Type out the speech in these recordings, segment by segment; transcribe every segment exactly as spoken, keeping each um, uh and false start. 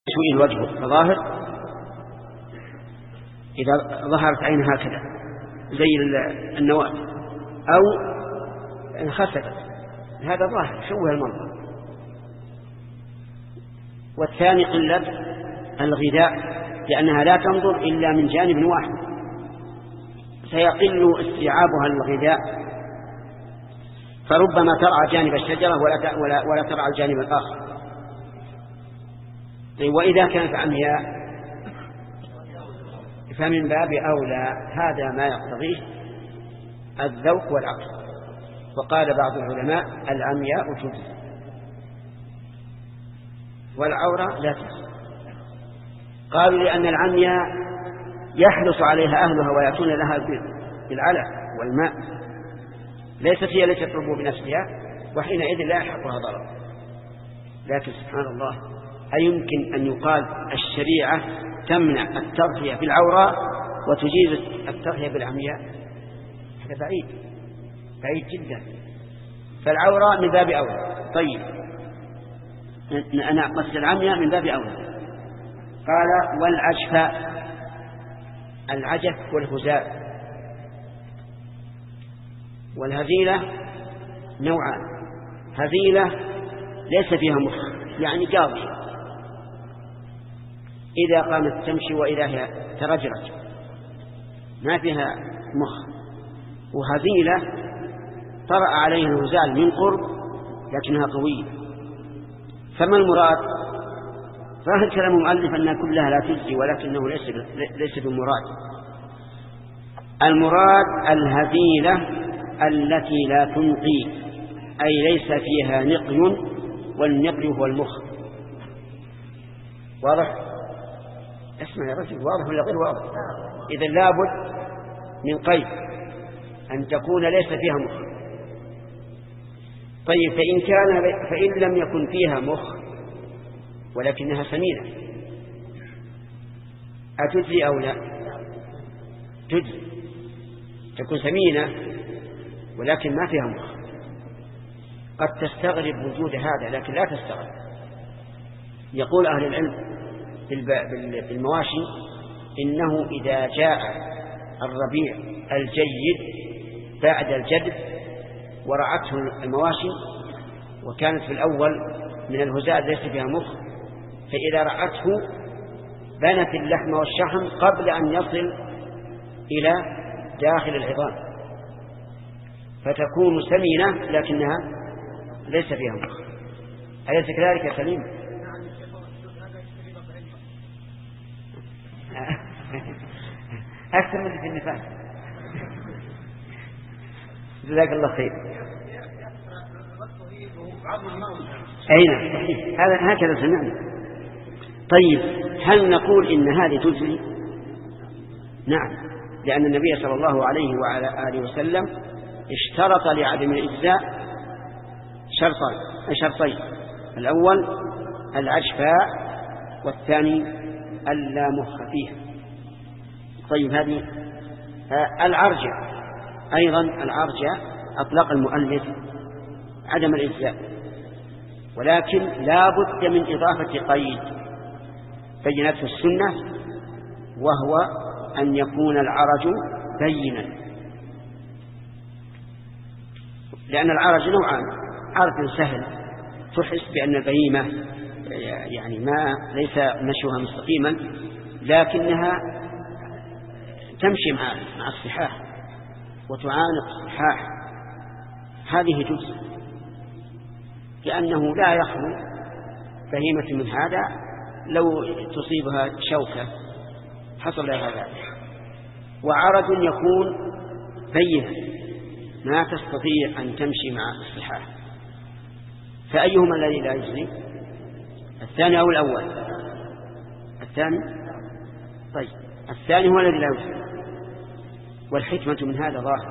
سئل وجهه فظاهر إذا ظهرت عين هكذا زي النواة أو انخسفت، هذا ظاهر شوه المنظر. والثاني قلة الغذاء، لأنها لا تنظر إلا من جانب واحد، سيقل استيعابها الغذاء، فربما ترعى جانب الشجرة ولا ولا ولا ترعى الجانب الآخر. وإذا كانت عمياء فمن باب أولى، هذا ما يقتضيه الذوق والعقل. وقال بعض العلماء العمياء تجزي والعورة لا تجزي. قالوا لأن العمياء يحرص عليها أهلها ويأتون لها بالعلف والماء، ليست هي التي تطلب بنفسها، وحينئذ لا يحقها ضرر. لكن سبحان الله، أيمكن أن يقال الشريعة تمنع التغذية في العوراء وتجيز التغذية بالعمياء؟ هذا بعيد بعيد جدا. فالعوراء من باب أولى. طيب أنا قصد العمياء من باب أولى. قال والعجفاء، العجف والهزاء والهزيلة نوعان. هزيلة ليس فيها مخ، يعني قاضية، إذا قامت تمشي وإذا هي ترجرج ما فيها مخ. وهزيلة طرأ عليه الهزال من قرب لكنها قوية. فما المراد؟ ظاهر كلام المؤلف أن كلها لا تجزي، ولكنه ليس ليس بالمراد. المراد الهزيلة التي لا تنقي، أي ليس فيها نقي، والنقي هو المخ. واضح؟ اسمع يا رجل، واضح ولا غير واضح؟ إذا لابد من قيد أن تكون ليس فيها مخ. طيب فإن كان فإن لم يكن فيها مخ ولكنها سمينة أتجزي أو لا؟ تجزي. تكون سمينة ولكن ما فيها مخ. قد تستغرب وجود هذا لكن لا تستغرب. يقول أهل العلم بالمواشي إنه إذا جاء الربيع الجيد بعد الجدب ورعته المواشي وكانت في الأول من الهزاء ليس فيها مخ، فإذا رعته بنت اللحم والشحم قبل أن يصل إلى داخل العظام، فتكون سمينة لكنها ليس فيها مخ. أليس كذلك يا سليم؟ أكثر من في النفاس. جزاك الله خير. أين صحيح هذا هكذا سمعنا. طيب هل نقول إن هذه تجزي؟ نعم، لأن النبي صلى الله عليه وعلى آله وسلم اشترط لعدم الإجزاء شرطين شرطين الأول العجفاء، والثاني ألا مخ فيها. طيب هذه آه العرجة أيضا، العرجة أطلق المؤلف عدم الإجزاء، ولكن لا بد من إضافة قيد بينته السنة، وهو أن يكون العرج بينا. لأن العرج نوعان: عرج سهل تحس بأن البهيمة يعني ما ليس مشوها مستقيما لكنها تمشي مع مع الصحاح وتعانق الصحاح، هذه تجزي، لأنه لا يخلو بهيمة من هذا لو تصيبها شوكة حصل لها ذلك. وعرج يكون بينا ما تستطيع أن تمشي مع الصحاح، فأيهما الذي لا يجزي؟ الثاني أو الأول؟ الثاني. طيب الثاني هو الذي لا يجزي، والحكمة من هذا ظاهر،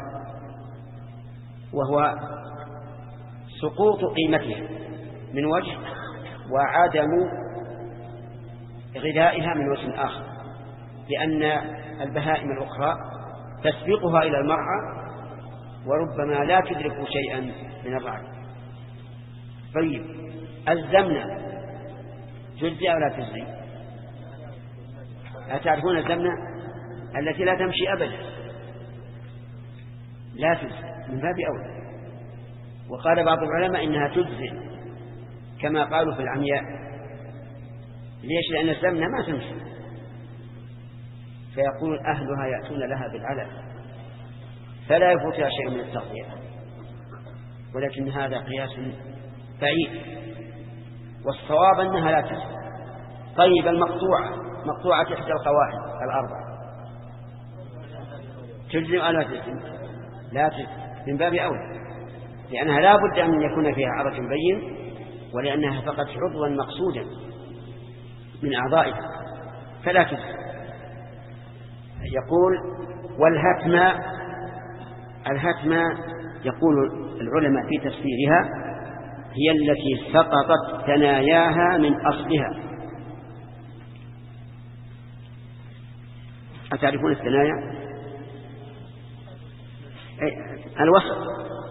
وهو سقوط قيمتها من وجه وعدم غذائها من وجه آخر، لأن البهائم الأخرى تسبقها إلى المرعى وربما لا تدرك شيئا من الرعي. طيب الزمنة تجزي أو لا تجزي؟ أتعرفون الزمنة التي لا تمشي أبدا لا تجزئ من باب أولى. وقال بعض العلماء إنها تجزئ كما قالوا في العمياء. ليش؟ لأن الزمنة ما تمشي، فيقول أهلها يأتون لها بالعلف فلا يفوتها شيء من التغذية، ولكن هذا قياس بعيد، والصواب أنها لا تجزئ. طيب المقطوعة، مقطوعة إحدى القواعد الأربعة تجزئ أو لا تجزئ؟ لا تجزئ من باب أولى، لأنها لا بد أن يكون فيها عرج بين، ولأنها فقط عضوا مقصودا من أعضائها فلا تجزئ. يقول والهتمة، الهتمة يقول العلماء في تفسيرها هي التي سقطت ثناياها من أصلها. أتعرفون الثنايا؟ الوسط،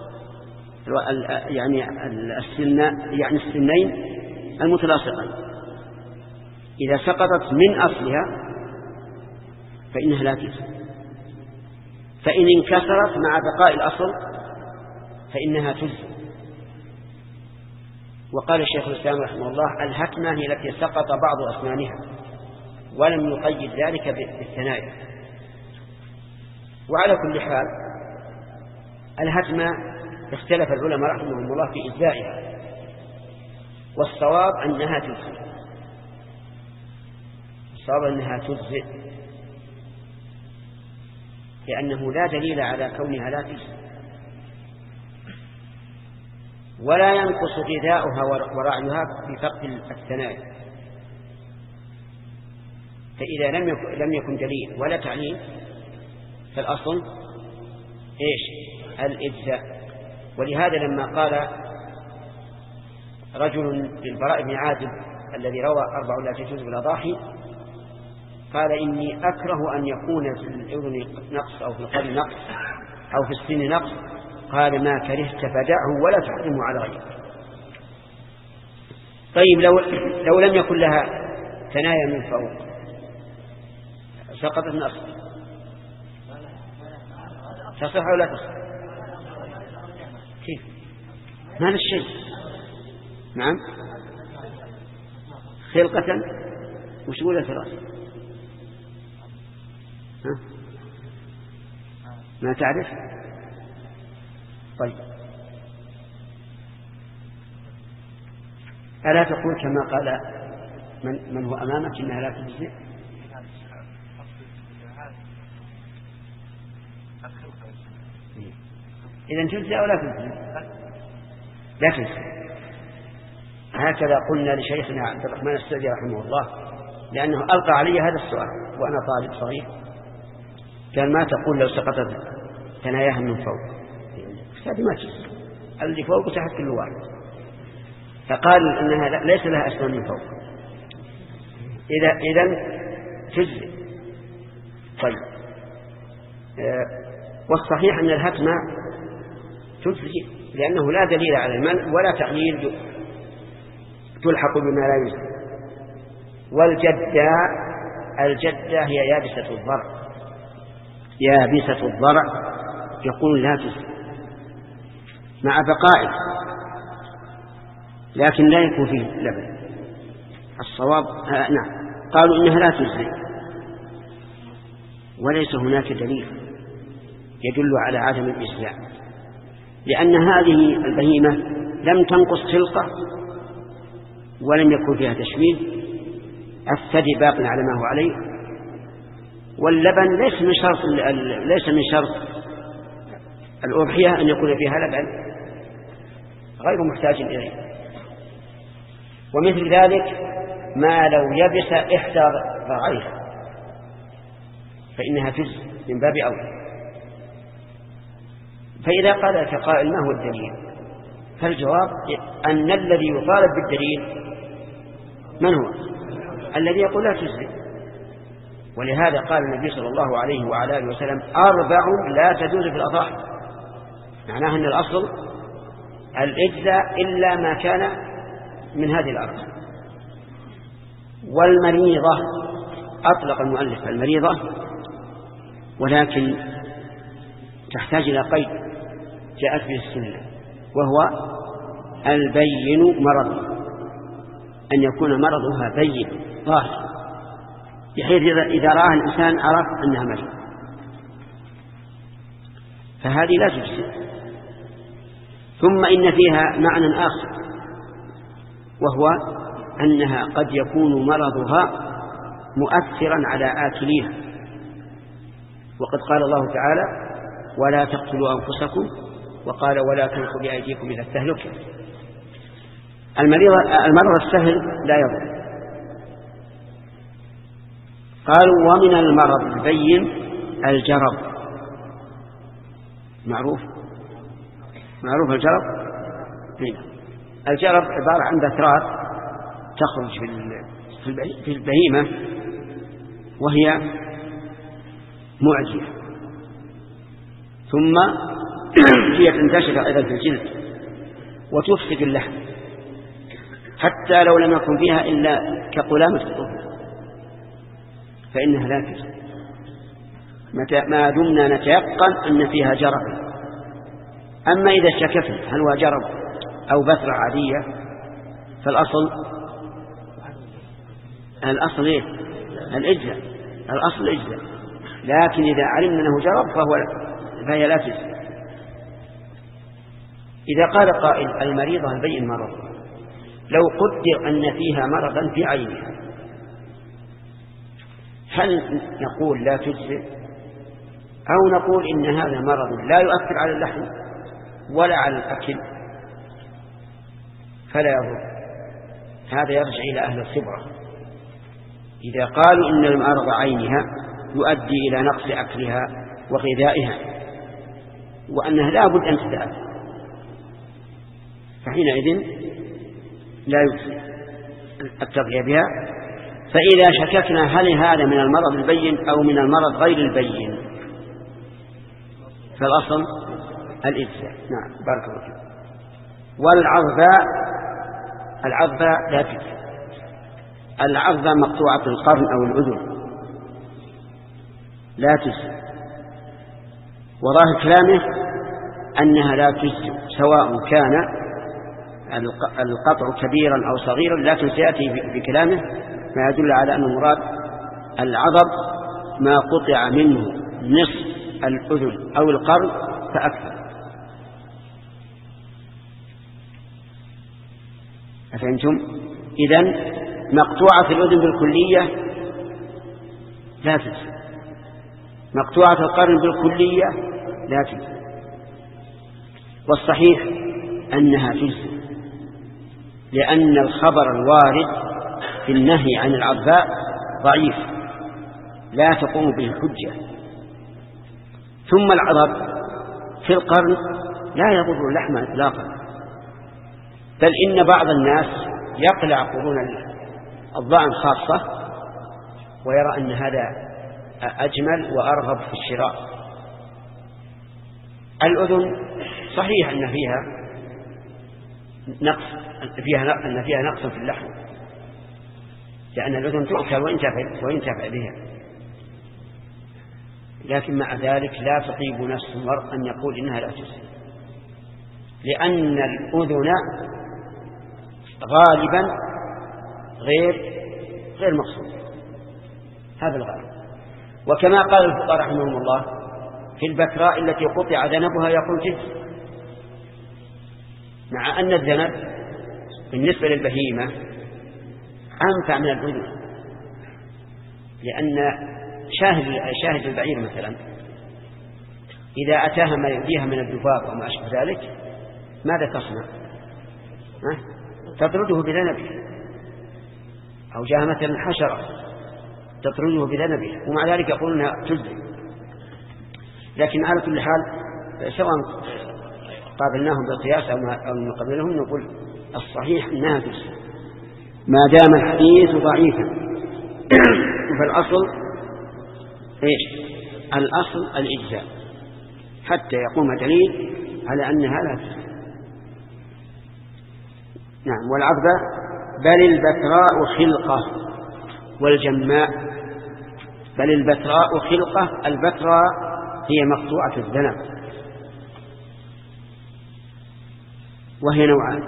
يعني السن، يعني السنين المتلاصقين إذا سقطت من أصلها فإنها لا تجزئ، فإن انكسرت مع بقاء الأصل فإنها تجزئ. وقال الشيخ الإسلام رحمه الله الهتمة هي التي سقط بعض أسنانها ولم يقيد ذلك بالثنايا. وعلى كل حال الهتمة اختلف العلماء رحمهم الله في إجزائها، والصواب أنها تجزئ، الصواب أنها تجزئ لأنه لا دليل على كونها لا تجزئ، ولا ينقص غذاؤها ورعيها بفقد الثنايا. فإذا لم يكن, لم يكن دليل ولا تعليل فالأصل إيش؟ الإجزاء. ولهذا لما قال رجل للبراء بن عازب الذي روى أربع لا تجوز بالأضاحي قال إني أكره أن يكون في الأذن نقص أو في القلب نقص أو في السن نقص، قال ما كرهت فدعه ولا تحرمه على غيره. طيب لو, لو لم يكن لها ثنايا من فوق سقطت نقص تصح ولا تصح؟ كيف؟ هذا الشيء نعم خلقة وش ولا ثلاث؟ ها؟ ما تعرف؟ طيب ألا تقول كما قال من, من هو أمامك إنها لا تجزئ؟ إذا تجزئ أو لا تجزئ؟ لا تجزئ. هكذا قلنا لشيخنا عبد الرحمن السعدي رحمه الله، لأنه ألقى علي هذا السؤال وأنا طالب صغير، كان ما تقول لو سقطت ثناياها من فوق؟ هذه ما تجزئ، الذي فوق تحت كل واحد. فقال أنها ليس لها أسنان من فوق، إذا إذن تجزئ. طيب آه والصحيح أن الهتمة تجزئ لأنه لا دليل على المنع ولا تعليل تلحق بما لا يجزئ. والجدة، الجدة هي يابسة الضرع، يابسة الضرع يقول لا تجزئ مع بقائه، لكن لا يكون فيه لبن. الصواب آه نعم قالوا إنها لا تجزئ، وليس هناك دليل يدل على عدم الإجزاء، لأن هذه البهيمة لم تنقص خلقة ولم يكن فيها تشويه، الثدي باق على ما هو عليه، واللبن ليس من شرط ليس من شرط الأضحية أن يكون فيها لبن، غير محتاج إليه. ومثل ذلك ما لو يبس إحدى ضرعيها فإنها تجزئ من باب أولى. فإذا قال كقائل ما هو الدليل؟ فالجواب أن الذي يطالب بالدليل من هو؟ الذي يقول لا تجزئ. ولهذا قال النبي صلى الله عليه وعلى آله وسلم أربع لا تجوز في الأضاحي، معناه أن الأصل الإجزاء إلا ما كان من هذه الأربع. والمريضة أطلق المؤلف المريضة، ولكن تحتاج إلى قيد جاءت به السنة، وهو البين مرض، أن يكون مرضها بين ظاهر، بحيث إذا رآها الإنسان عرف أنها مريض، فهذه لا تجزئ. ثم إن فيها معنى آخر، وهو أنها قد يكون مرضها مؤثرا على آكليها، وقد قال الله تعالى ولا تقتلوا أنفسكم، وقال ولا تلقوا بأيديكم إلى التهلكة. المرض السهل لا يضر. قالوا ومن المرض البين الجرب، معروف معروف الجرب. الجرب عبارة عن بثرات تخرج في البهيمة وهي معجية، ثم هي تنتشر أيضا في الجلد وتفسد اللحم، حتى لو لم يكن فيها إلا كقلامة الطفل فإنها لا تجزئ ما دمنا نتيقن أن فيها جرب. أما إذا شككنا هل هو جرب أو بثرة عادية فالأصل الأصل إيه؟ الإجزاء، الأصل الإجزاء. لكن إذا علمنا أنه جرب فهو فهي لا تجزئ. إذا قال قائل المريضة البين مرض، لو قدر أن فيها مرضا في عينها، هل نقول لا تجزئ أو نقول إن هذا مرض لا يؤثر على اللحم ولا على الأكل فلا يضر؟ هذا يرجع إلى أهل الخبرة. إذا قالوا إن المرض عينها يؤدي إلى نقص أكلها وغذائها وأنها لا بد أن تتأثر، فحينئذ لا يجزي التغذية بها. فإذا شككنا هل هذا من المرض البين أو من المرض غير البين فالأصل الإجزاء. نعم بارك الله فيك. والعظباء، العظباء لا تجزي. العظباء مقطوعة القرن أو الأذن لا تجزي، وظاهر كلامه أنها لا تجزي سواء كان القطع كبيرا أو صغيرا، لكن سيأتي بكلامه ما يدل على أن المراد العضب ما قطع منه نصف الأذن أو القرن فأكثر. أفهمتم؟ إذن مقطوعة الأذن بالكلية لا تجزي، مقطوعة القرن بالكلية لا تجزي، والصحيح أنها تجزي، لأن الخبر الوارد في النهي عن العظباء ضعيف لا تقوم به الحجة. ثم العظب في القرن لا يضر اللحم إطلاقا، بل إن بعض الناس يقلع قرون الضأن خاصة ويرى أن هذا أجمل وأرغب في الشراء. الأذن صحيح أن فيها نقص فيها أن فيها نقص في اللحم، لأن الأذن تؤكل وينتفع بها، لكن مع ذلك لا تطيب نفس المرء أن يقول إنها لا تجزي، لأن الأذن غالبا غير غير مقصود، هذا الغالب. وكما قال الفقهاء رحمهم الله في البكراء التي قطع ذنبها يقول جزء، مع أن الذنب بالنسبة للبهيمة أنفع من الأذن، لأن شاهد شاهد البعير مثلا إذا أتاها ما يؤذيها من الذباب وما أشبه ذلك ماذا تصنع؟ تطرده بذنبه، أو جاء مثلا حشرة تطرده بذنبه، ومع ذلك يقولون تجزي. لكن على كل حال سواء قابلناهم بالقياس أو من قبلهم نقول الصحيح أنها تجزي ما دام الحديث ضعيفا. فالأصل إيش؟ الأصل الإجزاء حتى يقوم دليل على أنها لا تجزي. نعم. والعظباء بل البكراء خلقة والجماء بل البتراء خلقة. البتراء هي مقطوعة الذنب، وهي نوعان: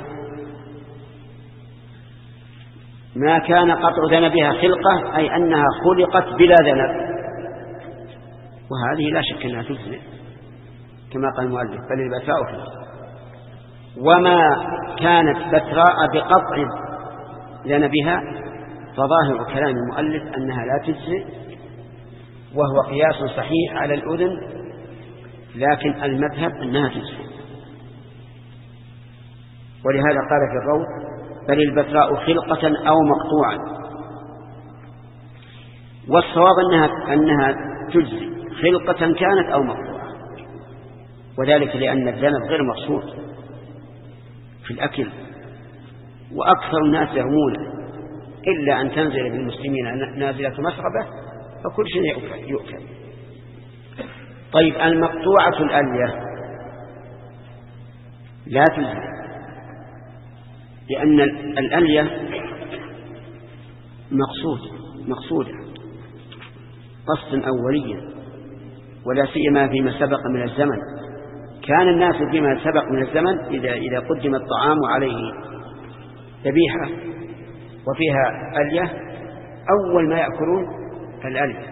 ما كان قطع ذنبها خلقة، أي أنها خلقت بلا ذنب، وهذه لا شك أنها تجزئ كما قال المؤلف بل البتراء خلقة. وما كانت بتراء بقطع ذنبها فظاهر كلام المؤلف أنها لا تجزئ، وهو قياس صحيح على الأذن، لكن المذهب أنها تجزئ. ولهذا قال في الروض: بل البتراء خلقة أو مقطوعا. والصواب أنها, أنها تجزئ خلقة كانت أو مقطوعة، وذلك لأن الذنب غير مقصود في الأكل، وأكثر الناس يرمونه إلا أن تنزل بالمسلمين نازلة مسربة فكل شيء يؤكل. طيب المقطوعة الألية لا تجزئ، لأن الألية مقصود مقصودة قصدا أوليا، ولا سيما فيما سبق من الزمن. كان الناس فيما سبق من الزمن إذا, إذا قدم الطعام عليه ذبيحة وفيها ألية أول ما يأكلون الألية،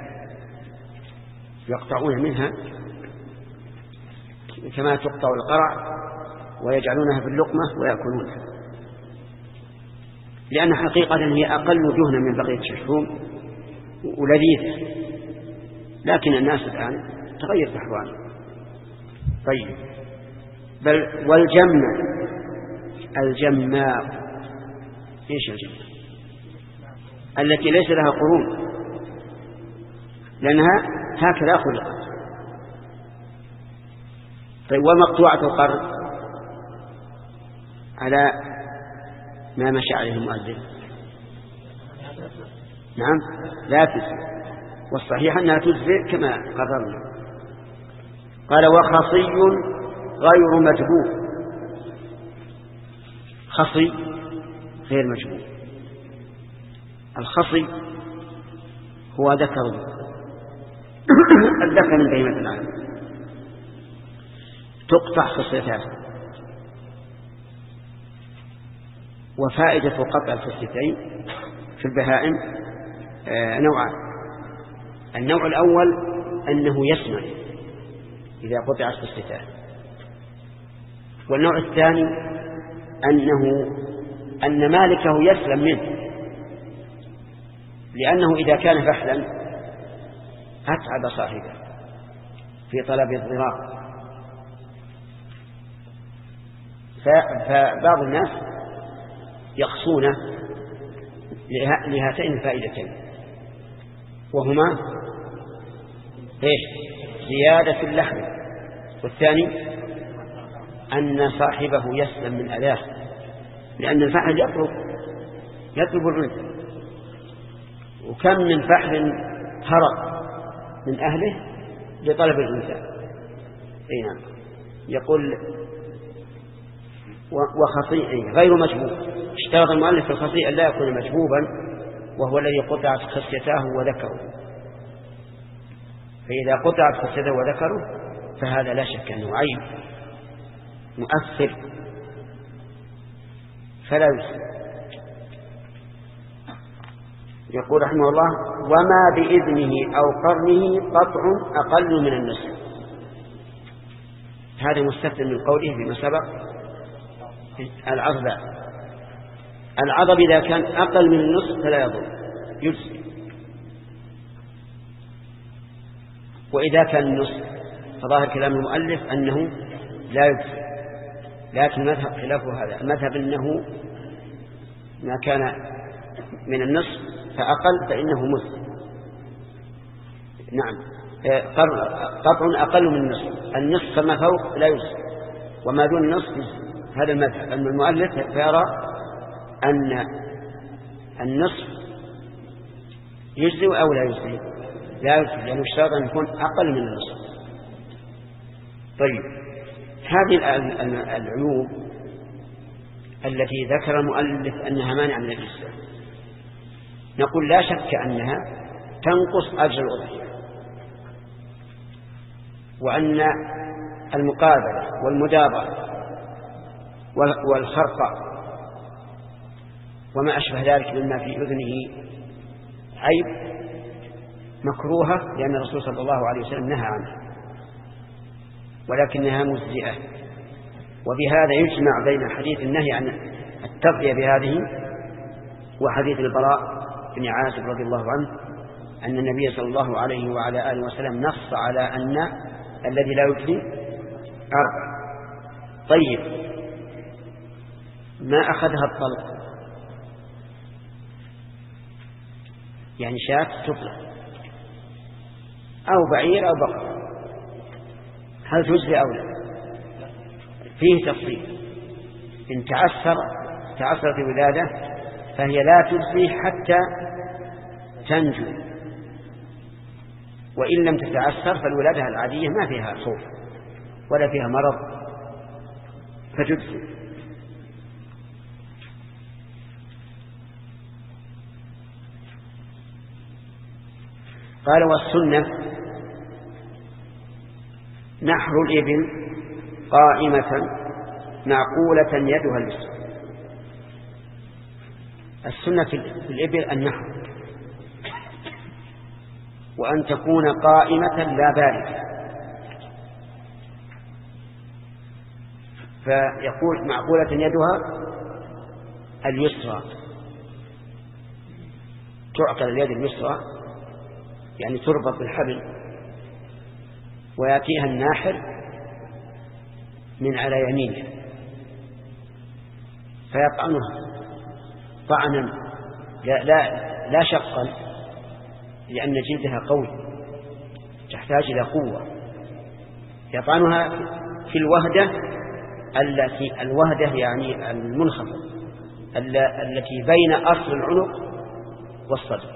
يقطعون منها كما تقطع القرع ويجعلونها في اللقمة ويأكلونها، لأن حقيقة هي أقل دهنا من بقية الشحوم ولذيذة، لكن الناس الآن تغير أحوالهم. طيب بل والجمة الجماء، إيش الجماء؟ التي ليس لها قرون، لأنها هكذا خلقت. طيب ومقطوعة القرن على ما مشى عليه المؤذن؟ نعم لا تجزئ، والصحيح أنها تجزئ كما قررنا. قال: وخصي غير مجبوب. خصي غير مجبوب. الخصي هو ذكر الذكر من بهيمة الأنعام، تقطع خصيتان. وفائدة قطع الخصيتين في البهائم نوعان: النوع الأول أنه يسمن إذا قطعت خصيتان، والنوع الثاني أنه أن مالكه يسلم منه، لأنه إذا كان فحلا أتعب صاحبه في طلب الضرار. فبعض الناس يقصون لهاتين الفائدتين، وهما إيش؟ زيادة اللحم، والثاني أن صاحبه يسلم من أذاه، لأن الفحل يطلب يطلب العنف، وكم من فحل هرب من أهله لطلب العنف. أي نعم. يقول وخصي غير مجبوب. اشترط المؤلف في الخصي أن لا يكون مجبوبا، وهو الذي قطعت خصيتاه وذكره. فإذا قطعت خصيته وذكره فهذا لا شك أنه عيب مؤثر فلا يسلم. يقول رحمه الله: وما بإذنه أو قرنه قطع أقل من النصف. هذا مستثنى من قوله فيما سبق العضب. العضب إذا كان أقل من النصف فلا يضر يجزي، وإذا كان النصف فظاهر كلام المؤلف أنه لا يجزي، لكن مذهب خلافه هذا. المذهب أنه ما كان من النصف فأقل فإنه مجزي. نعم قطع أقل من النصف، النصف فما فوق لا يجزي، وما دون النصف يجزي. هذا المذهب. أن المؤلف يرى أن النصف يجزي أو لا يجزي؟ لا يجزي، لأنه اشترط أن يكون أقل من النصف. طيب هذه العيوب التي ذكر المؤلف أنها مانع من الإسلام، نقول لا شك أنها تنقص أجر الأضحية، وأن المقابلة والمدابرة والخرقة وما أشبه ذلك مما في أذنه عيب مكروهة، لأن الرسول صلى الله عليه وسلم نهى عنها، ولكنها مجزئة. وبهذا يجمع بين حديث النهي عن التغذية بهذه وحديث البراء بن عازب رضي الله عنه أن النبي صلى الله عليه وعلى آله وسلم نص على أن الذي لا يجزي أربع. طيب، ما أخذها الطلق، يعني شاة تطلق أو بعير أو بقر، هل تجزي أو لا؟ فيه تفصيل. إن تعسر تعسرت الولادة فهي لا تجزي حتى تنجو، وإن لم تتعسر فالولادة العادية ما فيها خوف ولا فيها مرض فتجزي. قال والسنة نحر الإبل قائمة معقولة يدها اليسرى. السنة في الإبل النحر، وأن تكون قائمة لا باردة. فيقول معقولة يدها اليسرى، تعقل اليد اليسرى يعني تربط بالحبل، ويأتيها الناحر من على يمينه فيطعنها طعنا لا, لا, لا شقا، لأن جلدها قوي تحتاج إلى قوة. يطعنها في الوهدة التي الوهدة يعني المنخفضة التي بين أصل العنق والصدر،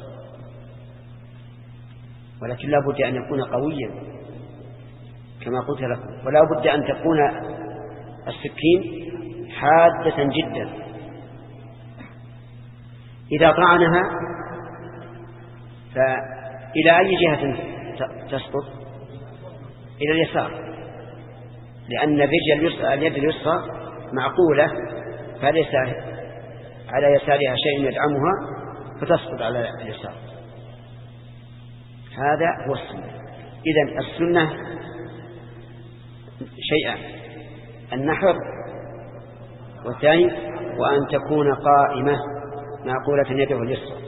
ولكن لا بد أن يكون قويا كما قلت لكم، ولا بد أن تكون السكين حادة جدا. إذا طعنها فإلى أي جهة تسقط؟ إلى اليسار، لأن اليد اليسرى معقولة فليس على يسارها شيء يدعمها فتسقط على اليسار. هذا هو السنة. إذن السنة شيئان: النحر، والثاني وأن تكون قائمة معقولة يده اليسرى.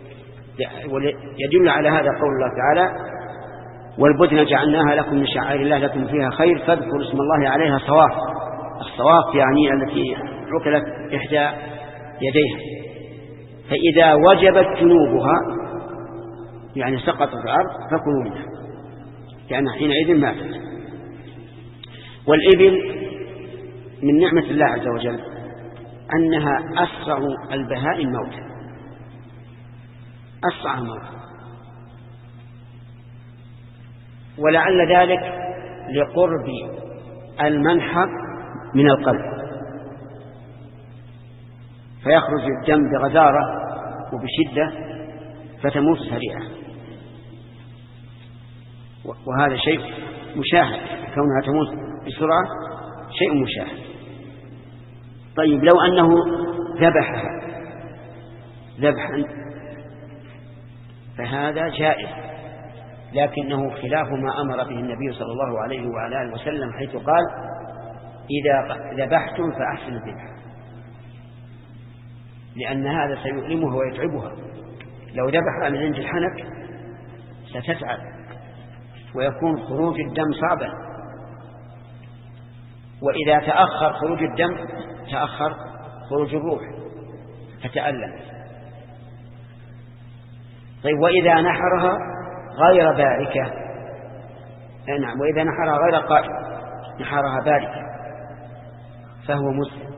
يدل على هذا قول الله تعالى: والبدن جعلناها لكم من شعائر الله لكم فيها خير فاذكروا اسم الله عليها صواف. الصواف يعني التي عقلت إحدى يديها، فإذا وجبت جنوبها يعني سقطت في الأرض فكلوا منها، يعني حينئذ ماتت. والإبل من نعمة الله عز وجل أنها أسرع البهائم موتا، أسرع موتا، ولعل ذلك لقرب المنحر من القلب، فيخرج الدم بغزارة وبشدة فتموت سريعا، وهذا شيء مشاهد، كونها تموت بسرعة شيء مشاهد. طيب، لو أنه ذبحها ذبحا فهذا جائز، لكنه خلاف ما أمر به النبي صلى الله عليه وعلى آله وسلم، حيث قال: إذا ذبحتم فأحسنوا الذبح، لأن هذا سيؤلمها ويتعبها. لو ذبح من عند الحنك ستتعب ويكون خروج الدم صعبا، وإذا تأخر خروج الدم تأخر خروج الروح فتألم. طيب، وإذا نحرها غير باركة، نعم، وإذا نحرها غير قائم نحرها باركة فهو مسلم.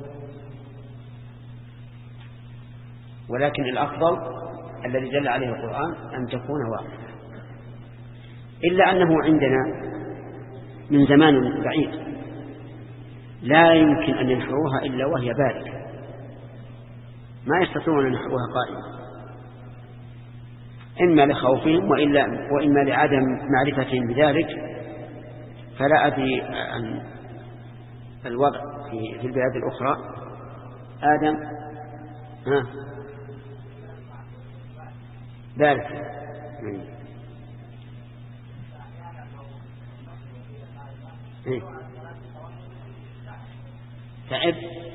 ولكن الأفضل الذي دل عليه القرآن أن تكون واقفة، إلا أنه عندنا من زمان بعيد لا يمكن أن ينحروها إلا وهي باركة، ما يستطيعون أن ينحروها قائمة. إما لخوفهم وإلا وإما لعدم معرفتهم بذلك. فلا أدري عن الوضع في في البلاد الأخرى. آدم ها ذلك إيه؟ تعب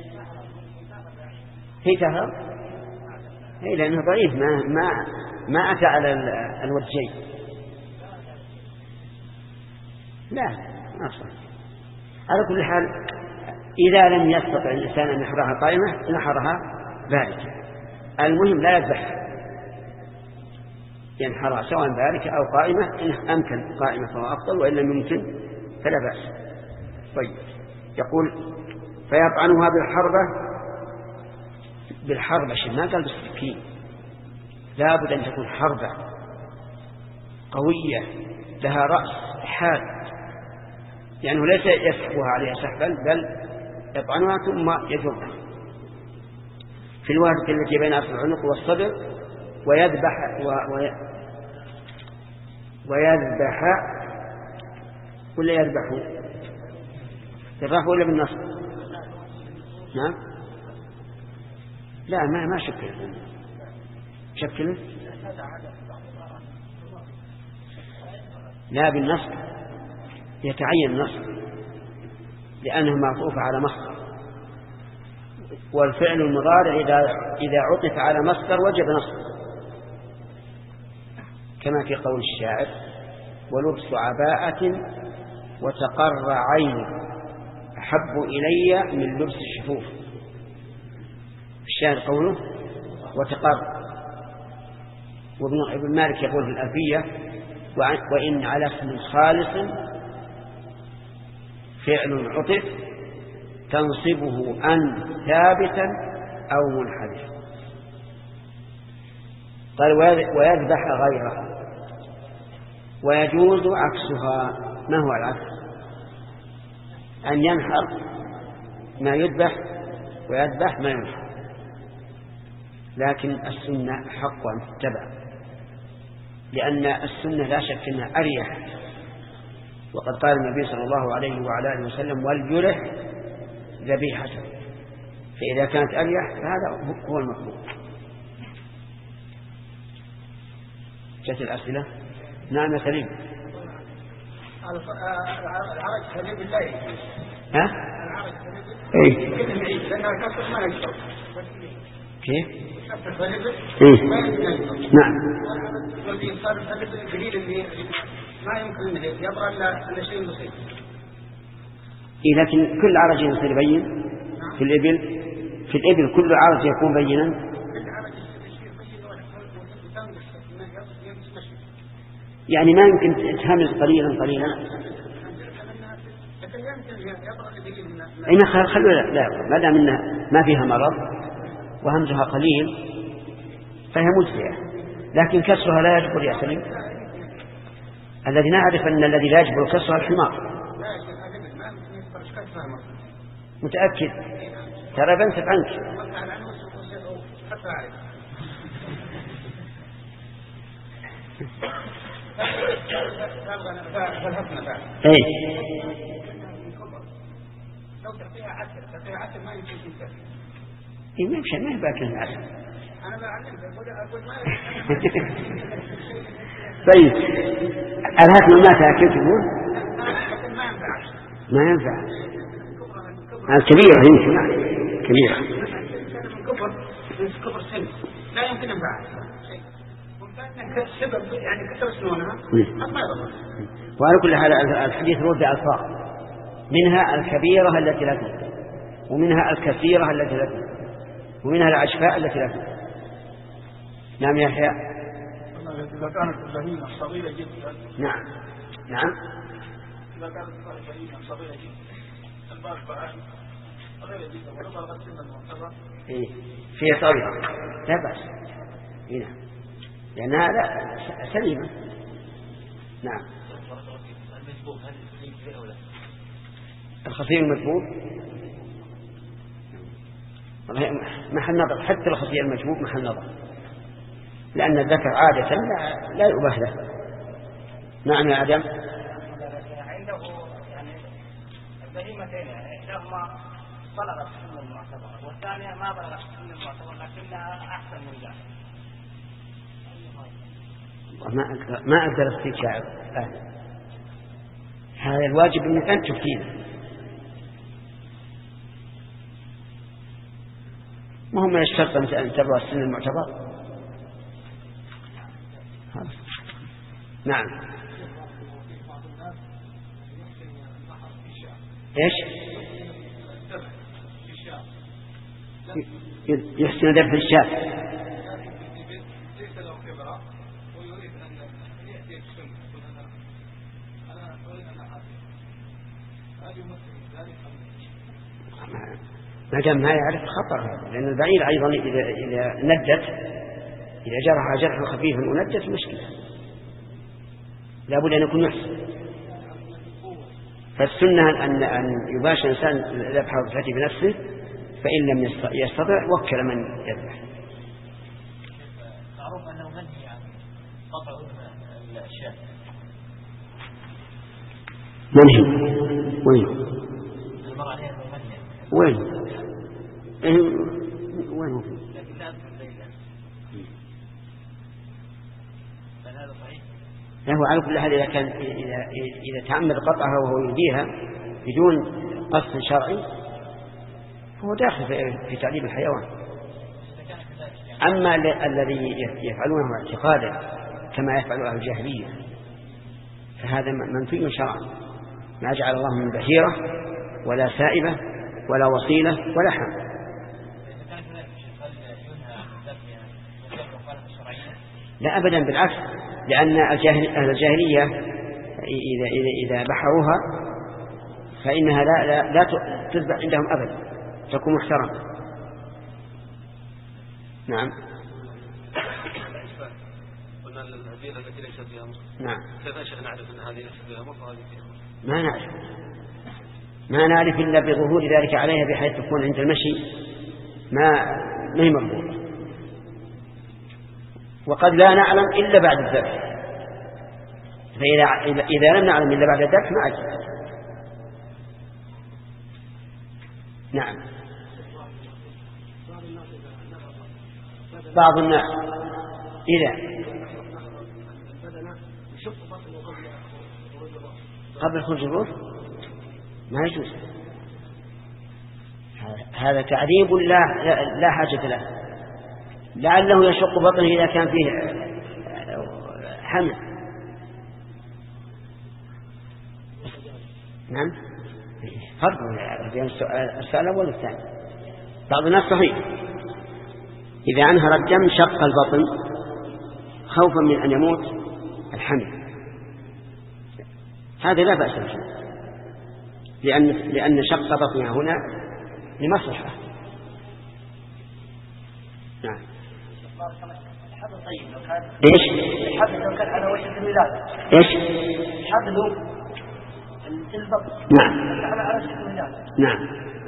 في كهر إيه لأنه ضعيف ما ما ما أتى على الوجهين. لا أصلا. على كل حال إذا لم يستطع الإنسان أن يحرها قائمة نحرها باركة. المهم لا يذبح ينحرها سواء باركة أو قائمة. إن أمكن قائمة فهو أفضل وإن لم يمكن فلا بأس. طيب يقول فيطعنها بالحربة. بالحربة شيء ما قال بالسكين. لا بد أن تكون حربة قوية لها رأس حاد يعني ليس يسحبها عليها سحبا بل يطعنها ثم يجرها في الوادة التي بين أصل العنق والصدر ويذبح و... وي... ويذبح ولا يذبح يذبح ولا بالنصب. نعم لا ما ما شكل شكل لا بالنصب يتعين النصب لأنه معطوف على مصدر والفعل المضارع إذا إذا عطف على مصدر وجب نصب كما في قول الشاعر ولبس عباءة وتقر عيني أحب إلي من لبس الشفوف. الشاعر قوله وتقر. وابن مالك يقول في الألفية وإن على اسم خالص فعل عطف تنصبه أن ثابتا أو منحدثا. قال ويذبح غيرها ويجوز عكسها. ما هو العكس؟ أن ينحر ما يذبح ويذبح ما ينحر. لكن السنة حق أن تتبع لأن السنة لا شك أنها أريح. وقد قال النبي صلى الله عليه وعلى آله وسلم وليرح ذبيحته. فإذا كانت أريح فهذا هو المطلوب. جاءت الأسئلة. نعم يا سليم. العرج سليم الليل. ها؟ العرج إيه. كيف؟ إيه. نعم. ما يمكن أن يبرأ إلا شيء بسيط. إيه لكن كل عرج يصير بين في الإبل. في الإبل كل عرج يكون بينا. يعني ما يمكن تهمز قليلا قليلا. إن خلوا لا لا ما دام إنها ما فيها مرض وهمزها قليل فهي مجزئة. لكن كسرها لا يجبر يا سليم. الذي نعرف أن الذي لا يجبر كسرها الحمار. متأكد ترى بنسف عنك. ايه لو تعطيها عسل تعطيها عسل ما يمكن تنتهي. ايه ما يمشي ما يباكل العسل. انا بعلمك اقول ما طيب الهاتم ما تاكل تقول ما ينفع ما ينفع. الكبيرة يمكن كبيرة من كبر من كبر سن لا يمكن ينفع السبب يعني كثر سنونها ما يضر. وعلى كل حال الحديث رد ألفاظ منها الكبيرة التي لا تنفع ومنها الكثيرة التي لا تنفع ومنها العشفاء التي لا تنفع. نعم يا يحيى. إذا كانت البهيمة صغيرة جدا. نعم نعم. إذا كانت البهيمة صغيرة جدا الباب صغيرة جدا ونظرت سنة المعتبر. إيه فيها صغيرة لا بأس. هنا لأنها لا سليمة. نعم. الخصير المجبوب محل نظر. حتى الخصير المجبوب محل نظر. لأن الذكر عادة لا, لا يؤبه له. نعم يا آدم. عنده يعني البهيمتين إحداهما بلغت سن المعتبر والثانية ما بلغت سن المعتبر لكنها أحسن من ذلك. ما أقدر ما أقدر استشعر آه. هذا الواجب أنك أنت تفتينا. ما هم من الشرط أن تبلغ السن المعتبر. نعم. ايش يحسن ذبح الشاة؟ ما دام ما يعرف خطرها، لأن البعير أيضا إذا إذا ندت إذا جرح جرح خفيف وندت مشكلة، لابد أن يكون يحسن. فالسنة أن أن يباشر الإنسان ذبح الفتي بنفسه، فإن لم يستطع وكل من يذبح. معروف أنه منهي عن قطع الأشياء. منهي وين؟ المرأة عليها منهي. وين؟ إيه وين هو؟ لكن لا تكون ليلة. فهذا صحيح. هو على كل حال إذا كان إذا إذا تعمد قطعها وهو يريدها بدون قصد شرعي هو داخل في تعذيب الحيوان. أما الذي يفعلونه اعتقادا كما يفعل أهل الجاهلية فهذا منفي شرعا. ما جعل الله من بحيرة ولا سائبة ولا وصيلة ولا حم. لا أبدا، بالعكس، لأن أهل الجاهلية إذا إذا إذا بحروها فإنها لا لا, لا تذبح عندهم أبدا، تكون محترمة. نعم. قلنا الهدية التي ليست فيها مصر. نعم. كيف أشهد نعرف أن هذه ليست فيها مصر وهذه فيها مصر؟ ما نعرف ما نعرف إلا بظهور ذلك عليها بحيث تكون عند المشي ما ما هي مربوطة، وقد لا نعلم إلا بعد الذبح. فإذا إذا لم نعلم إلا بعد الذبح ما أجل. نعم. بعض الناس إذا قبل خروج الروح ما يجوز، هذا تعذيب لا لا حاجة له. لعله يشق بطنه إذا كان فيه حمل. نعم. فرق بين السؤال الأول والثاني. بعض الناس صحيح إذا أنهر الدم شق البطن خوفا من أن يموت الحمل، هذا لا بأس به، لأن لأن شق بطنها هنا لمصلحة. نعم. طيب لو كان ايش؟ الحبل لو كان على وجه الميلاد. ايش؟ الحبل البطن. نعم. على وجه الميلاد. نعم.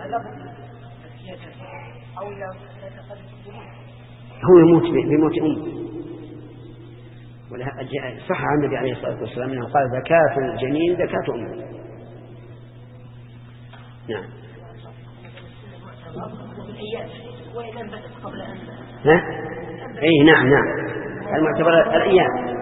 أو لا هو يموت بموت أمه. صح عن النبي عليه الصلاة والسلام أنه قال زكاة الجنين زكاة أمه. نعم. ها؟ اي نعم نعم المعتبر الأيام.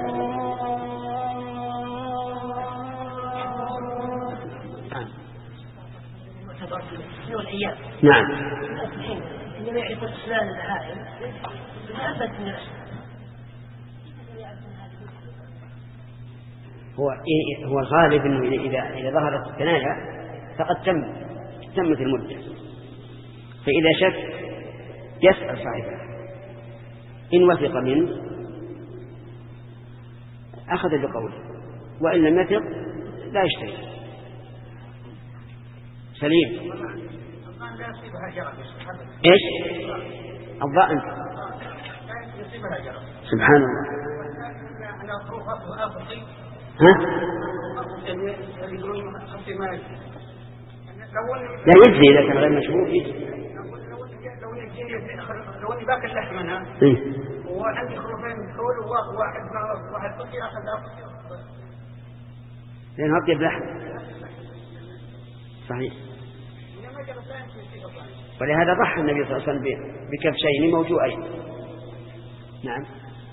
نعم. عندما يعرف الإسلام العائل يثبت من هو إيه هو الغالب انه اذا اذا ظهرت الثنايا فقد تم تمت المده، فاذا شك يسأل صاحبه، ان وثق منه اخذ بقوله، وان لم يثق لا يشتري. سليم. ايش الضأن؟ سبحان الله. ها؟ لا يجزي إذا كان غير مشهور يجزي. لو اني باكل لحم منها وعندي خروفين قوله واحد مع واحد بقي أخذ أخذ لأنه أطيب لحم صحيح. ولهذا ضحى النبي صلى الله عليه وسلم بكبشين موجوعين. نعم.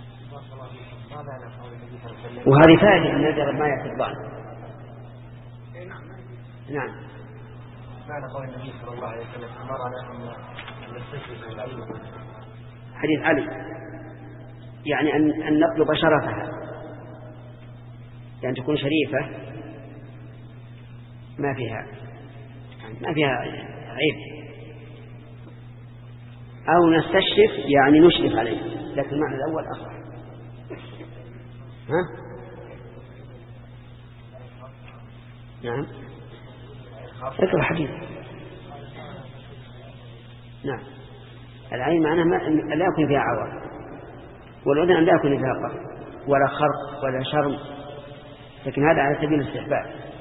وهذه فائدة أن نجرب ما يتضان. نعم. معنى قول النبي صلى الله عليه وسلم أمرنا أن نستشرف العلم. حديث علي يعني أن أن نطلب شرفها، يعني تكون شريفة ما فيها ما فيها عيب، أو نستشرف يعني نشرف عليه، لكن المعنى الأول أصح. ها؟ نعم. اقرأ الحديث. نعم. العين معناه ما لا يكون فيها عوار، والأذن لا يكون فيها قرح ولا خرق ولا شرم، لكن هذا على سبيل الاستحباب.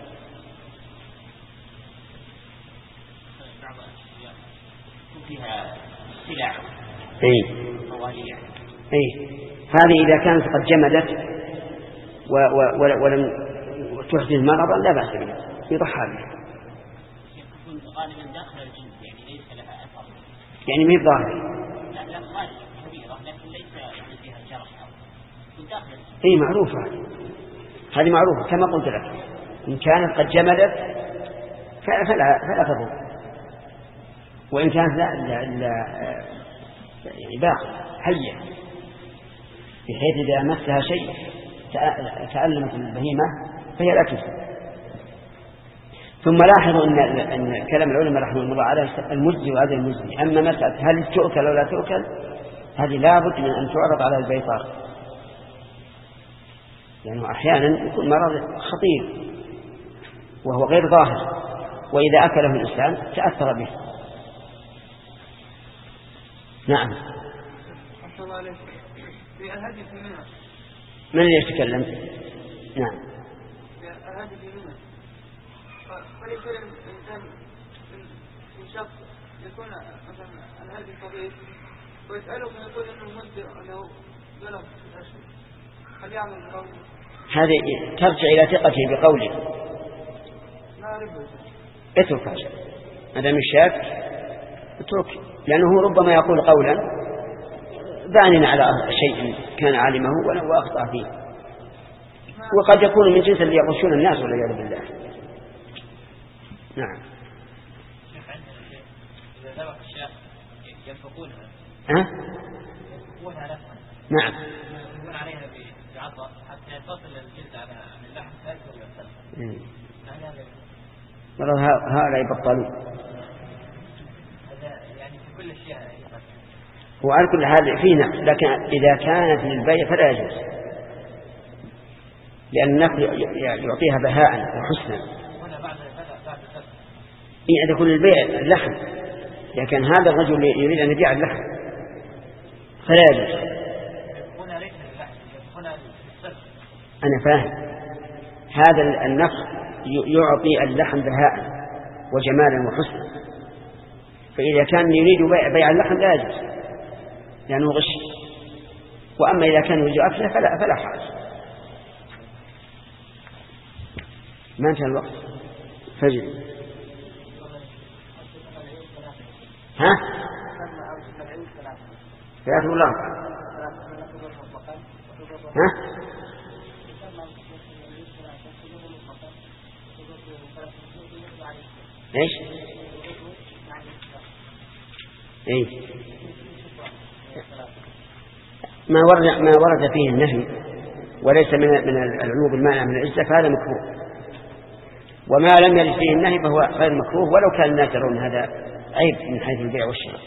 فيها سلع اي اي هذه اذا كانت قد جمدت و و و ولم تحدث مرضا لا باس بها، يضحى بها. يكون غالبا داخل الجنس، يعني ليس لها اثر، يعني ما هي ظاهره. لا لا خارج كبيره لكن ليس يعني فيها جرح او داخل. اي معروفه، هذه معروفه كما قلت لك، ان كانت قد جمدت فلا فلا تضر، وإن كانت لا, لا, لا يعني باقي حية، بحيث إذا مسها شيء تألمت البهيمة فهي لا تفسد. ثم لاحظوا أن, أن كلام العلماء رحمه الله على المجزي وهذا المجزي. أما مسألة هل تؤكل أو لا تؤكل هذه لابد من أن تعرض على البيطار، لأنه يعني أحيانا يكون مرض خطير وهو غير ظاهر، وإذا أكله الإنسان تأثر به. نعم. أحسن عليك. في الهدي في منى. من اللي يتكلم؟ نعم. في الهدي في منى. فليكون الإنسان من شخص يكون مثلا الهدي طبيب ويسأله فيقول إنه مدر أنه بلغ الأشهر، هل يعمل قوله؟ هذه ترجع إلى ثقته بقوله. ما أعرفه. اترك هذا. هذا من الشاك اترك، لأنه ربما يقول قولا بانٍ على شيء كان عالمه ولو أخطأ فيه، وقد يكون من جنس اللي يغشون الناس والعياذ بالله. نعم. إذا ذبح الشاة ينفقونها. ها؟ ينفقونها لفظا. نعم. ينفقون عليها بعض حتى تصل الجلد على اللحم تأكل ويغسل. والله هؤلاء يبطلون. وعلى كل حال فينا، لكن إذا كانت للبيع فلا يجوز، لأن النقل يعطيها بهاء وحسنا. إذا يكون البيع اللحم، لكن هذا الرجل يريد أن يبيع اللحم فلا يجوز. أنا فاهم هذا النقل يعطي اللحم بهاء وجمالا وحسنا، فإذا كان يريد بيع, بيع اللحم لا يجوز لأنه غش. وأما إذا كان يريد أكله فلا, فلا حرج. ما انتهى الوقت فجر. ها ثلاثة ولا ها ايش ايه ما ورد ما ورد فيه النهي وليس من من العلوم المانع من العزة فهذا مكروه، وما لم يرد فيه النهي فهو غير مكروه ولو كان الناس يرون هذا عيب من حيث البيع والشراء.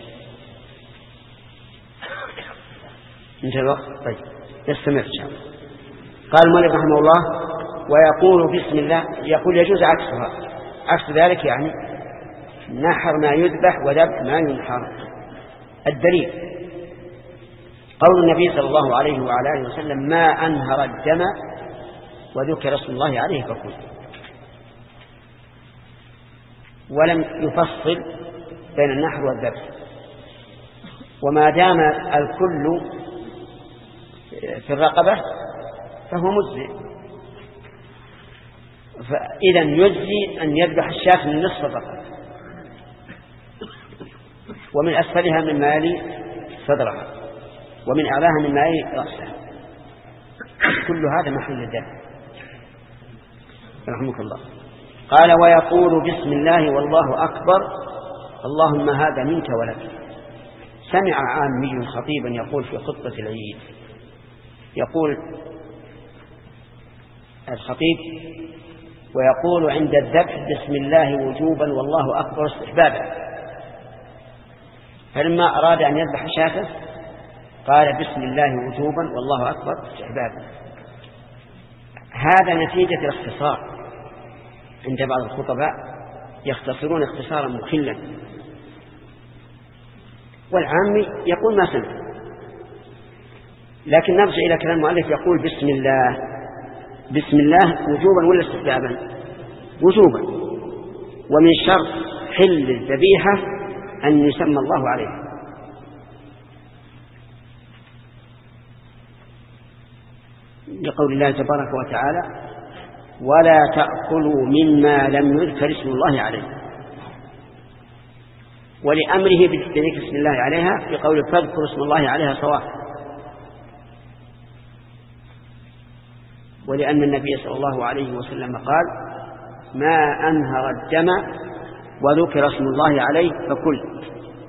انتهى الوقت. طيب يستمر إن شاء الله. قال المؤلف رحمه الله ويقول بسم الله، يقول يجوز عكسها، عكس ذلك يعني نحر ما يذبح وذبح ما ينحر. الدليل قول النبي صلى الله عليه وعلى آله وسلم ما أنهر الدم وذكر اسم الله عليه فكل، ولم يفصل بين النحر والذبح. وما دام الكل في الرقبة فهو مجزئ. فإذا يجزي أن يذبح الشاة من نصف الرقبة ومن أسفلها من مال صدرها ومن أعلاها من مال رأسها، كل هذا محل الذبح رحمك الله. قال ويقول بسم الله والله أكبر اللهم هذا منك ولك. سمع عامي خطيبا يقول في خطبة العيد، يقول الخطيب ويقول عند الذبح بسم الله وجوبا والله أكبر استحبابا، فلما أراد أن يذبح شاة قال بسم الله وجوبا والله أكبر استحبابا. هذا نتيجة الاختصار. عند بعض الخطباء يختصرون اختصارا مخلا، والعامي يقول ما سمع. لكن نرجع إلى كلام المؤلف يقول بسم الله، بسم الله وجوبا ولا استحبابا؟ وجوبا. ومن شرط حل الذبيحة أن يسمى الله عليه. لقول الله تبارك وتعالى ولا تأكلوا مما لم يذكر اسم الله عليه، ولأمره بذكر اسم الله عليها في قول فاذكروا اسم الله عليها صواف، ولأن النبي صلى الله عليه وسلم قال ما أنهر الدم وذكر اسم الله عليه فكل.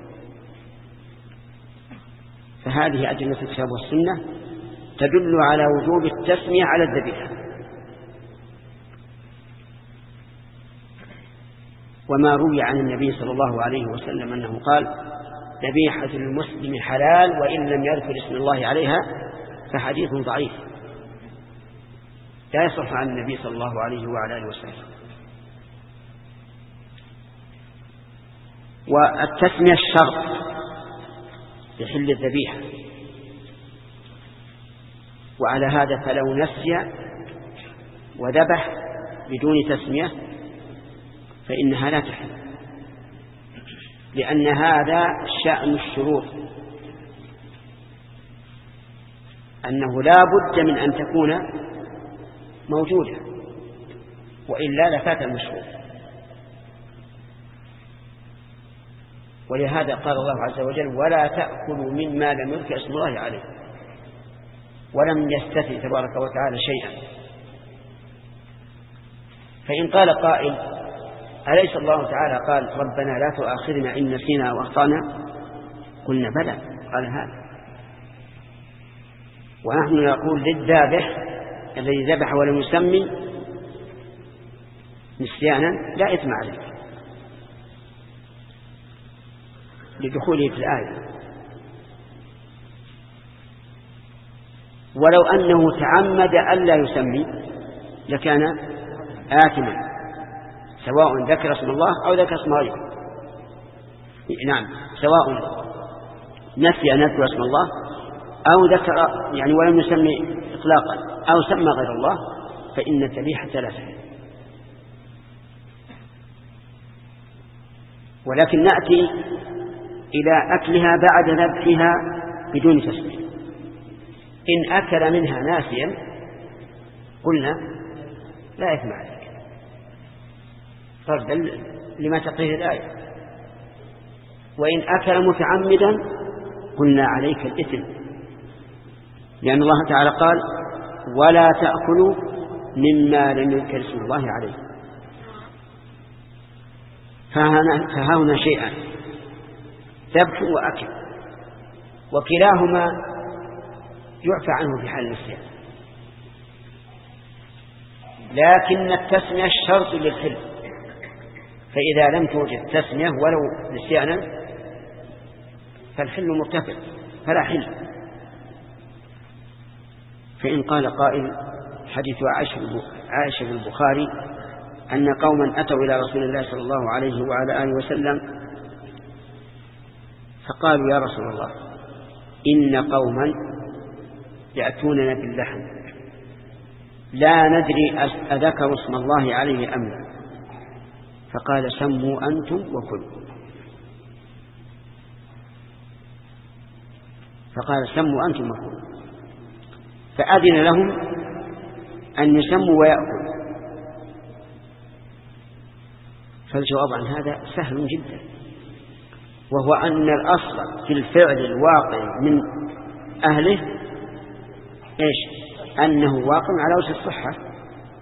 فهذه أدلة الكتاب والسنة تدل على وجوب التسمية على الذبيحة. وما روي عن النبي صلى الله عليه وسلم أنه قال ذبيحة المسلم حلال وإن لم يذكر اسم الله عليها فحديث ضعيف لا يصح عن النبي صلى الله عليه وعلى آله وسلم. والتسمية الشرط لحل الذبيحة، وعلى هذا فلو نسي وذبح بدون تسمية فإنها لا تحل، لأن هذا شأن الشروط، أنه لا بد من أن تكون موجودة وإلا لفات المشروط. ولهذا قال الله عز وجل ولا تأكلوا مما لم يذكر اسم الله عليه، ولم يستثني تبارك وتعالى شيئا. فإن قال قائل أليس الله تعالى قال ربنا لا تؤاخذنا إن نسينا وأخطأنا؟ قلنا بلى، قال هذا. ونحن نقول للذابح الذي ذبح ولم يسمي نسيانا لا إثم عليه لدخوله في الآية. ولو أنه تعمد ألا يسمي لكان آثما، سواء ذكر اسم الله أو ذكر اسم غيره. نعم، سواء نسي أن يذكر اسم الله أو ذكر يعني ولم يسمي إطلاقا أو سمى غير الله فإن الذبيحة لا تحل. ولكن نأتي إلى أكلها بعد ذبحها بدون تسمية. إن أكل منها ناسيا قلنا لا إثم عليك فردا لما تقيه الآية، وإن أكل متعمدا قلنا عليك الإثم، لأن الله تعالى قال ولا تأكلوا مما لم يذكر اسم الله عليه. فهنا شيئا ذبح وأكل، وكلاهما يعفى عنه في حال النسيان، لكن التسمية الشرط للحل، فإذا لم توجد تسمية ولو نسيانا فالحل مرتفع فلا حل. فإن قال قائل حديث عائشة بن البخاري أن قوما أتوا إلى رسول الله صلى الله عليه وعلى آله وسلم فقالوا يا رسول الله إن قوما يأتوننا باللحم لا ندري أذكروا اسم الله عليه أم لا، فقال سموا أنتم وكلوا، فقال سموا أنتم وكلوا. فأذن لهم أن يسموا ويأكلوا. فالجواب عن هذا سهل جدا، وهو أن الأصل في الفعل الواقع من أهله إيش؟ أنه واقع على وجه الصحة.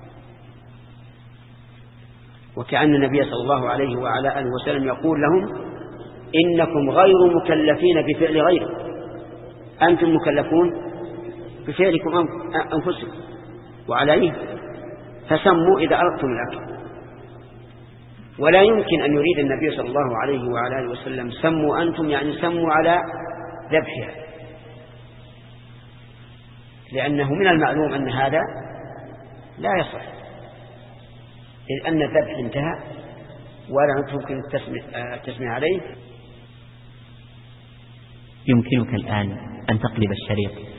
وكأن النبي صلى الله عليه وعلى آله وسلم يقول لهم إنكم غير مكلفين بفعل غيره، أنتم مكلفون بفعلكم أنفسكم وعليه، فسموا إذا أردتم الأكل. ولا يمكن أن يريد النبي صلى الله عليه وعلى آله وسلم سموا أنتم يعني سموا على ذبحها، لأنه من المعلوم أن هذا لا يصح، إذ أن الذبح انتهى ولا يمكن التسمية عليه. يمكنك الآن أن تقلب الشريط.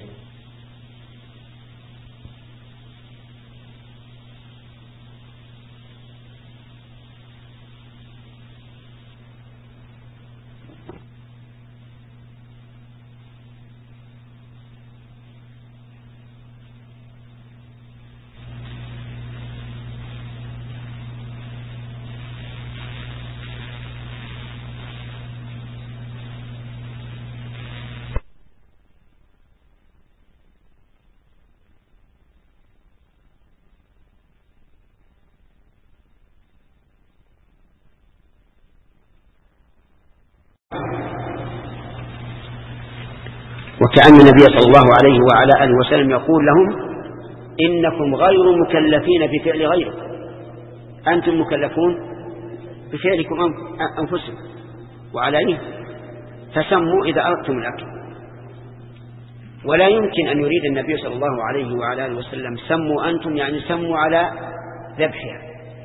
وكأن النبي صلى الله عليه وعلى آله وسلم يقول لهم إنكم غير مكلفين بفعل غيره، أنتم مكلفون بفعلكم أنفسكم وعليه، فسموا إذا أردتم الأكل. ولا يمكن أن يريد النبي صلى الله عليه وعلى آله وسلم سموا أنتم يعني سموا على ذبحها،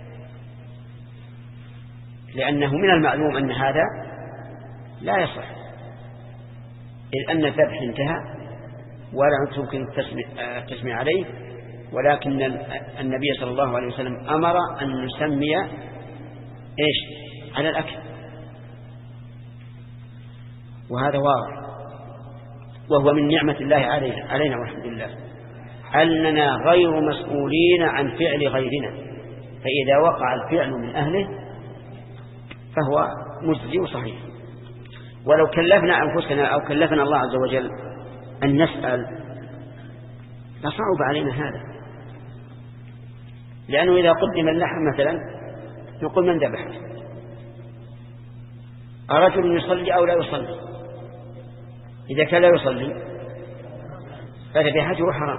لأنه من المعلوم أن هذا لا يصح، إذ أن الذبح انتهى ولا يمكن التسمية عليه. ولكن النبي صلى الله عليه وسلم أمر أن نسمي إيش على الأكل، وهذا واضح، وهو من نعمة الله علينا, علينا والحمد لله أننا غير مسؤولين عن فعل غيرنا، فإذا وقع الفعل من أهله فهو مجزي وصحيح. ولو كلفنا أنفسنا أو كلفنا الله عز وجل أن نسأل لصعب علينا هذا، لأنه إذا قدم اللحم مثلا نقول من ذبح، الرجل يصلي أو لا يصلي، إذا كان لا يصلي فذبيحته حرام،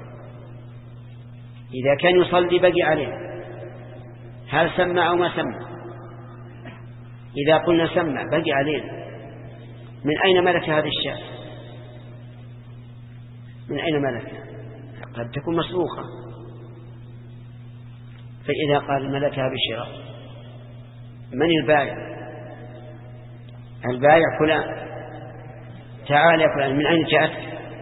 إذا كان يصلي بقي عليه، هل سمى أو ما سمى؟ إذا قلنا سمى بقي عليه، من أين ملك هذه الشاة؟ من أين ملكها؟ قد تكون مسروقة، فإذا قال ملكها بالشراء من البائع؟ البائع فلان، تعال يا فلان من أين جاءت؟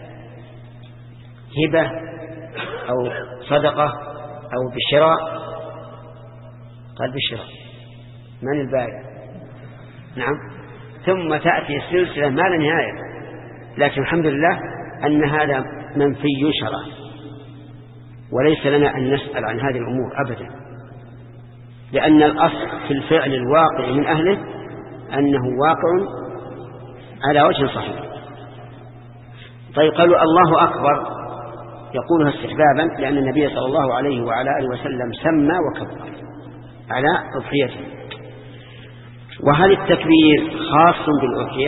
هبة أو صدقة أو بالشراء؟ قال بالشراء. من البائع؟ نعم. ثم تأتي سلسلة ما لا نهاية، لكن الحمد لله أن هذا منفي شرعا، وليس لنا أن نسأل عن هذه الأمور أبدا، لأن الأصل في الفعل الواقع من أهله أنه واقع على وجه صحيح. طيب قالوا الله أكبر يقولها استحبابا، لأن النبي صلى الله عليه وعلى آله وسلم سمى وكبر على أضحيته. وهل التكبير خاص بالأضحية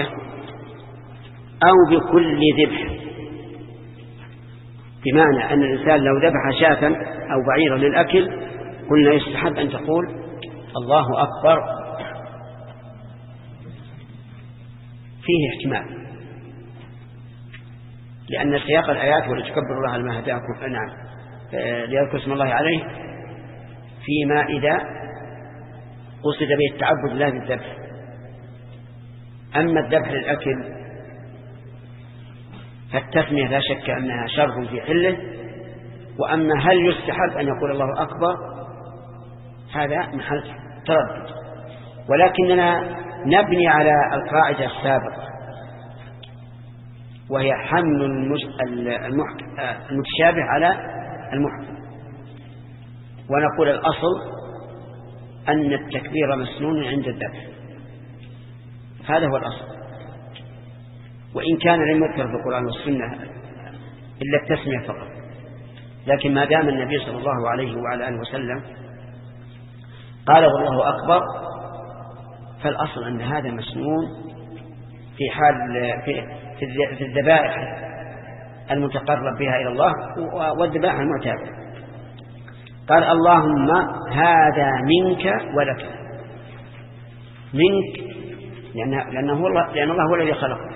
أو بكل ذبح؟ بمعنى أن الإنسان لو ذبح شاة أو بعيرا للأكل قلنا يستحب أن تقول الله أكبر، فيه احتمال، لأن سياق الآيات ولتكبروا الله على ما هداكم، نعم، ليذكروا اسم الله عليه فيما إذا قصد به التعبد لا بالذبح. أما الذبح للأكل فالتسمية لا شك أنها شرط في حله، وأما هل يستحب أن يقول الله أكبر هذا محل تردد، ولكننا نبني على القاعدة السابقة وهي حمل المتشابه على المحكم. ونقول الأصل أن التكبير مسنون عند الذبح، هذا هو الأصل، وإن كان لم يذكر في القرآن والسنة إلا التسمية فقط، لكن ما دام النبي صلى الله عليه وعلى آله وسلم قال والله أكبر، فالأصل أن هذا مسنون في حال في في الذبائح المتقرب بها إلى الله والذبائح المعتادة. قال اللهم هذا منك ولك، منك لأنه هو الله، لأن الله هو الذي خلقه،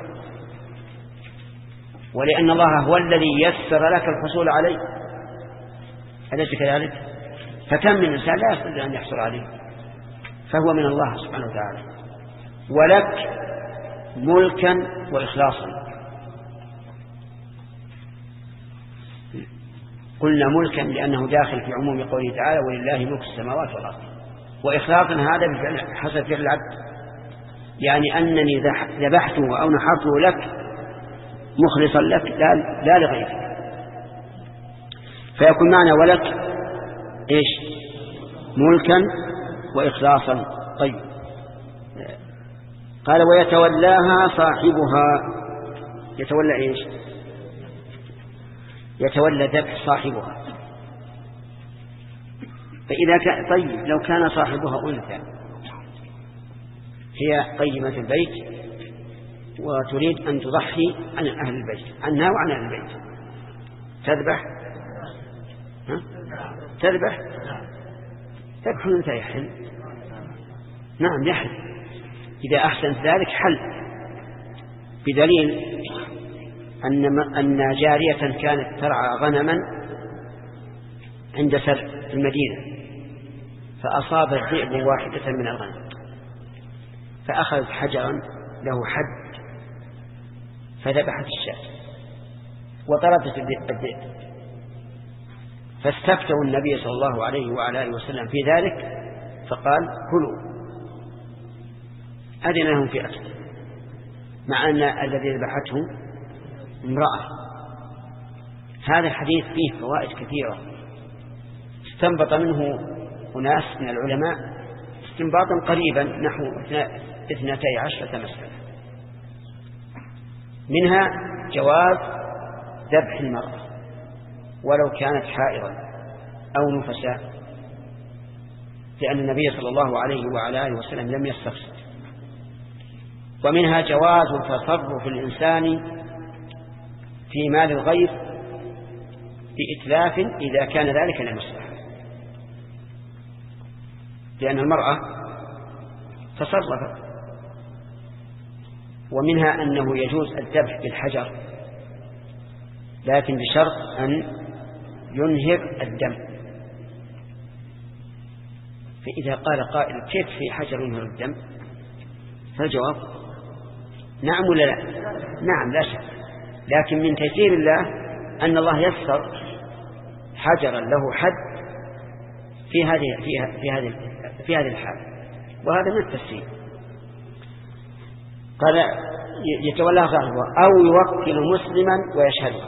ولأن الله هو الذي يسر لك الحصول عليه، أليس كذلك؟ فكم من إنسان لا يستطيع أن يحصل عليه، فهو من الله سبحانه وتعالى. ولك ملكا وإخلاصا، قلنا ملكا لأنه داخل في عموم قوله تعالى ولله ملك السماوات والأرض، وإخلاصا هذا حسب فعل العبد، يعني أنني ذبحته أو نحرته لك مخلصا لك لا, لا لغيرك، فيكون معنى ولك إيش؟ ملكا وإخلاصا. طيب قال ويتولاها صاحبها، يتولى إيش؟ يتولى ذبح صاحبها. فإذا كان طيب لو كان صاحبها أنثى هي قيمة البيت وتريد أن تضحي عن أهل البيت، عنها وعن أهل البيت، تذبح ها؟ تذبح ذبح الأنثى يحل، نعم يحل إذا أحسن ذلك حل، بدليل أن أن جارية كانت ترعى غنما عند سرع في المدينة، فأصاب الذئب واحدة من الغنم، فأخذت حجرا له حد فذبحت الشاة وطردت الذئب، فاستفتوا النبي صلى الله عليه وعلى آله وسلم في ذلك، فقال كلوا، أذن لهم في أكل، مع أن الذي ذبحته امرأة. هذا الحديث فيه فوائد كثيرة استنبط منه أناس من العلماء استنباطا قريبا نحو اثنتي عشرة مسألة، منها جواز ذبح المرأة ولو كانت حائضا أو نفساء، لأن النبي صلى الله عليه وعلى آله وسلم لم يستفسر. ومنها جواز تصرف الإنسان في مال الغير بإتلاف إذا كان ذلك لمصلحة، لأن المرأة تصرفت. ومنها أنه يجوز الذبح بالحجر، لكن بشرط أن ينهر الدم. فإذا قال قائل كيف في حجر ينهر الدم؟ فالجواب نعم ولا لا؟ نعم لا شك، لكن من تيسير الله أن الله يسر حجرا له حد في هذه في في هذه في هذه الحال، وهذا من التفسير. قال يتولى صاحبه أو يوكل مسلما ويشهد،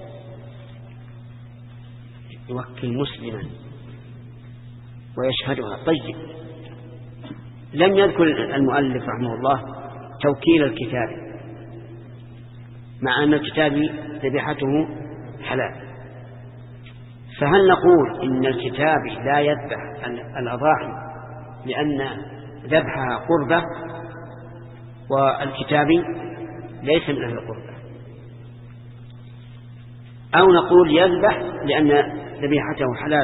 يوكل مسلما ويشهدها. طيب لم يذكر المؤلف رحمه الله توكيل الكتاب، مع أن الكتاب ذبيحته حلال، فهل نقول إن الكتاب لا يذبح الأضاحي لأن ذبحها قربة والكتاب ليس من أهل القربة، أو نقول يذبح لأن ذبيحته حلال؟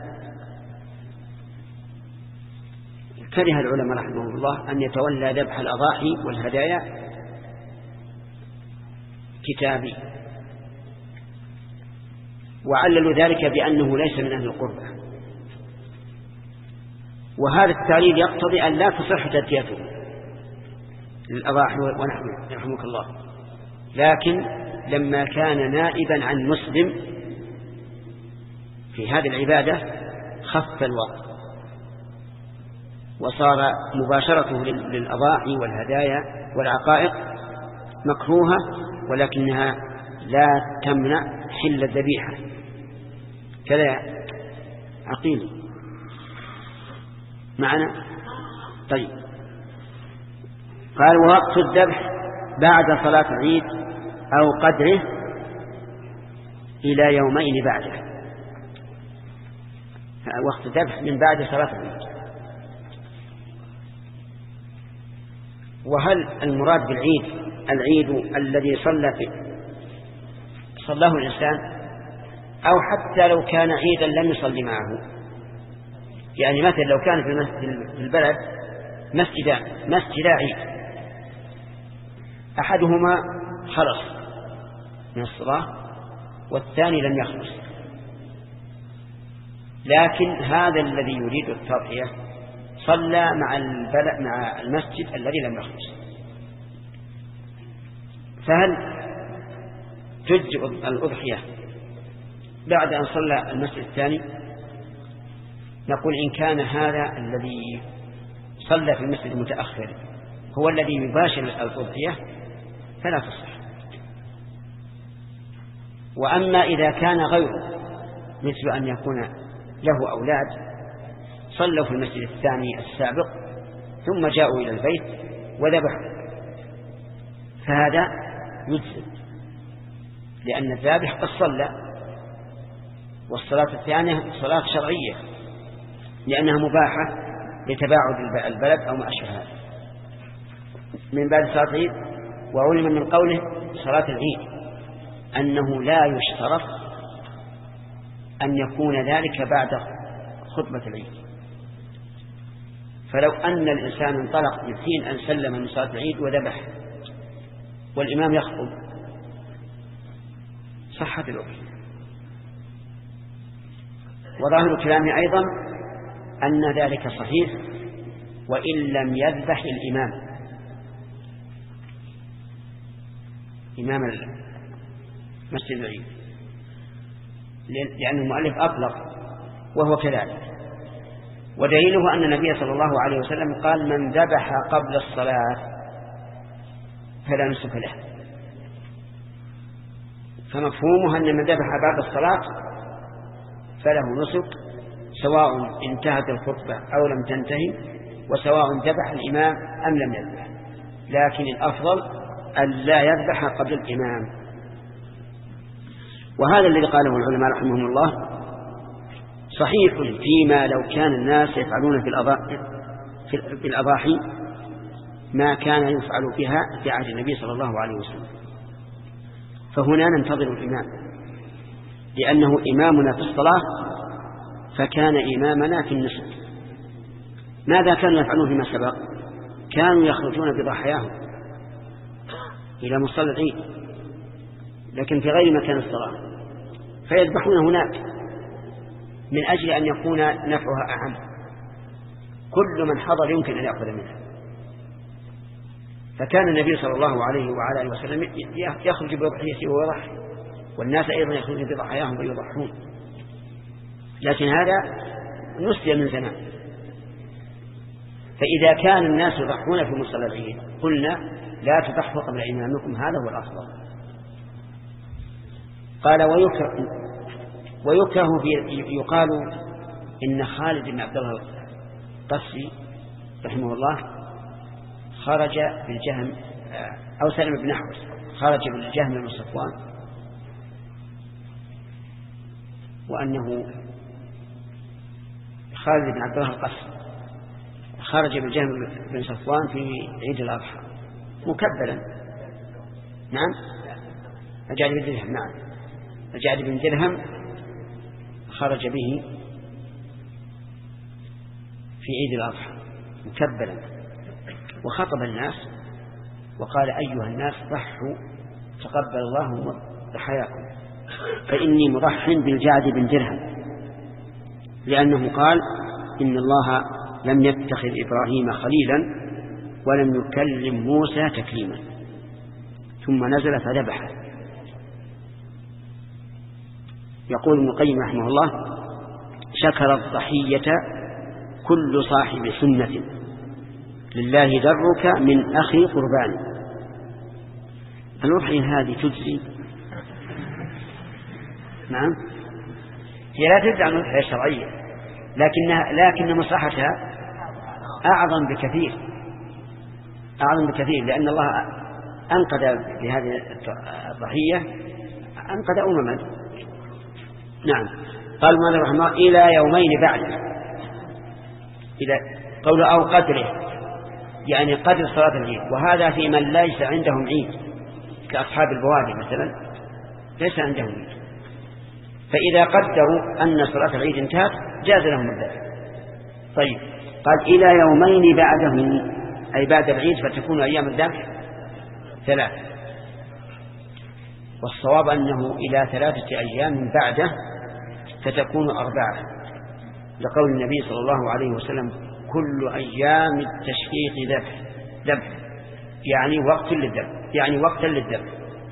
كره العلماء رحمه الله أن يتولى ذبح الأضاحي والهدايا كتابي، وعللوا ذلك بأنه ليس من أهل القربة، وهذا التعليل يقتضي أن لا تصح تديته للأضاحي ونحوه يرحمك الله. لكن لما كان نائبا عن مسلم في هذه العبادة خف الوقت، وصار مباشرته للأضاحي والهدايا والعقائق مكروهة ولكنها لا تمنع حل الذبيحة. كذا عقيل معنا. طيب، قال وقت الذبح بعد صلاة العيد أو قدره إلى يومين بعده. وقت الذبح من بعد صلاة العيد. وهل المراد بالعيد العيد الذي صلى فيه صلاه الإنسان، أو حتى لو كان عيدا لم يصلي معه؟ يعني مثلا لو كان في البلد مسجد مسجد عيد، أحدهما خلص من الصلاة والثاني لم يخلص، لكن هذا الذي يريد التضحية صلى مع البلد مع المسجد الذي لم يخلص، فهل تجزئ الأضحية بعد أن صلى المسجد الثاني؟ نقول إن كان هذا الذي صلى في المسجد المتأخر هو الذي يباشر الأضحية فلا تصح. وأما إذا كان غيره مثل أن يكون له أولاد صلوا في المسجد الثاني السابق ثم جاءوا إلى البيت وذبحوا، فهذا يجزئ، لأن الذابح قد صلى، والصلاة الثانية صلاة شرعية لأنها مباحة لتباعد البلد أو ما أشبه هذا. من بعد صلاة العيد. وعلم من قوله صلاة العيد أنه لا يشترط أن يكون ذلك بعد خطبة العيد، فلو أن الإنسان انطلق من حين أن سلم من صلاة العيد وذبح والإمام يخطب صحت الأضحية. وظاهر كلامه أيضا أن ذلك صحيح وإن لم يذبح الإمام إمام مسجد العيد، لأن المؤلف أطلق وهو كذلك. ودليله أن النبي صلى الله عليه وسلم قال من ذبح قبل الصلاة فلا نسك له، فمفهومه أن من ذبح بعد الصلاة فله نسك سواء انتهت الخطبة أو لم تنتهي، وسواء ذبح الإمام أم لم يذبح، لكن الأفضل أن لا يذبح قبل الإمام. وهذا الذي قاله العلماء رحمهم الله صحيح فيما لو كان الناس يفعلون في الأضاحي ما كان يفعل بها في عهد النبي صلى الله عليه وسلم، فهنا ننتظر الإمام لأنه إمامنا في الصلاة فكان إمامنا في النسك. ماذا كانوا يفعلون فيما سبق؟ كانوا يخرجون بضحاياهم إلى مصلى العيد لكن في غير مكان الصلاة فيذبحون هناك من أجل أن يكون نفعها أعم، كل من حضر يمكن أن يأخذ منها. فكان النبي صلى الله عليه وعلى آله وسلم يخرج بضحيته ويضحي، والناس أيضا يخرجون بضحاياهم ويضحون، لكن هذا نسي من زمان. فإذا كان الناس يضحون في مصلى العيد قلنا لا تضحوا قبل إمامكم، هذا هو الأفضل. قال ويكره, ويكره في يقال إن خالد بن عبد الله القسري رحمه الله خرج بالجهم أو سلم بن أحوص خرج بالجهم بن صفوان، وأنه خالد بن عبد الله القسري خرج بالجهم بن صفوان في عيد الأضحى مكبلا. نعم أجعل بن درهم نعم أجعل بن درهم خرج به في عيد الأضحى مكبلا وخطب الناس وقال أيها الناس ضحوا تقبل الله ضحاياكم فإني مضح بالجعد بن درهم، لأنه قال إن الله لم يتخذ إبراهيم خليلا ولم يكلم موسى تكليما، ثم نزل فذبحه. يقول ابن القيم رحمه الله شكر الضحية كل صاحب سنة لله درك من أخي قربان، الأضحية هذه تجزي؟ نعم، هي لا تجزي عن الأضحية الشرعية، لكنها لكن مصلحتها أعظم بكثير، أعظم بكثير، لأن الله أنقذ بهذه الضحية أنقذ أمما. نعم. قال مالك رحمه الله إلى يومين بعد، إلى قول أو قدره، يعني قدر صلاة العيد، وهذا في من ليس عندهم عيد كأصحاب البوادي مثلا ليس عندهم عيد، فإذا قدروا أن صلاة العيد انتهت جاز لهم الذبح. طيب، قال إلى يومين بعده أي بعد العيد، فتكون أيام الذبح ثلاث، والصواب أنه إلى ثلاثة أيام بعده فتكون أربعة، لقول النبي صلى الله عليه وسلم كل أيام التشريق ذبح ذبح يعني وقت للذبح، يعني وقتا للذبح.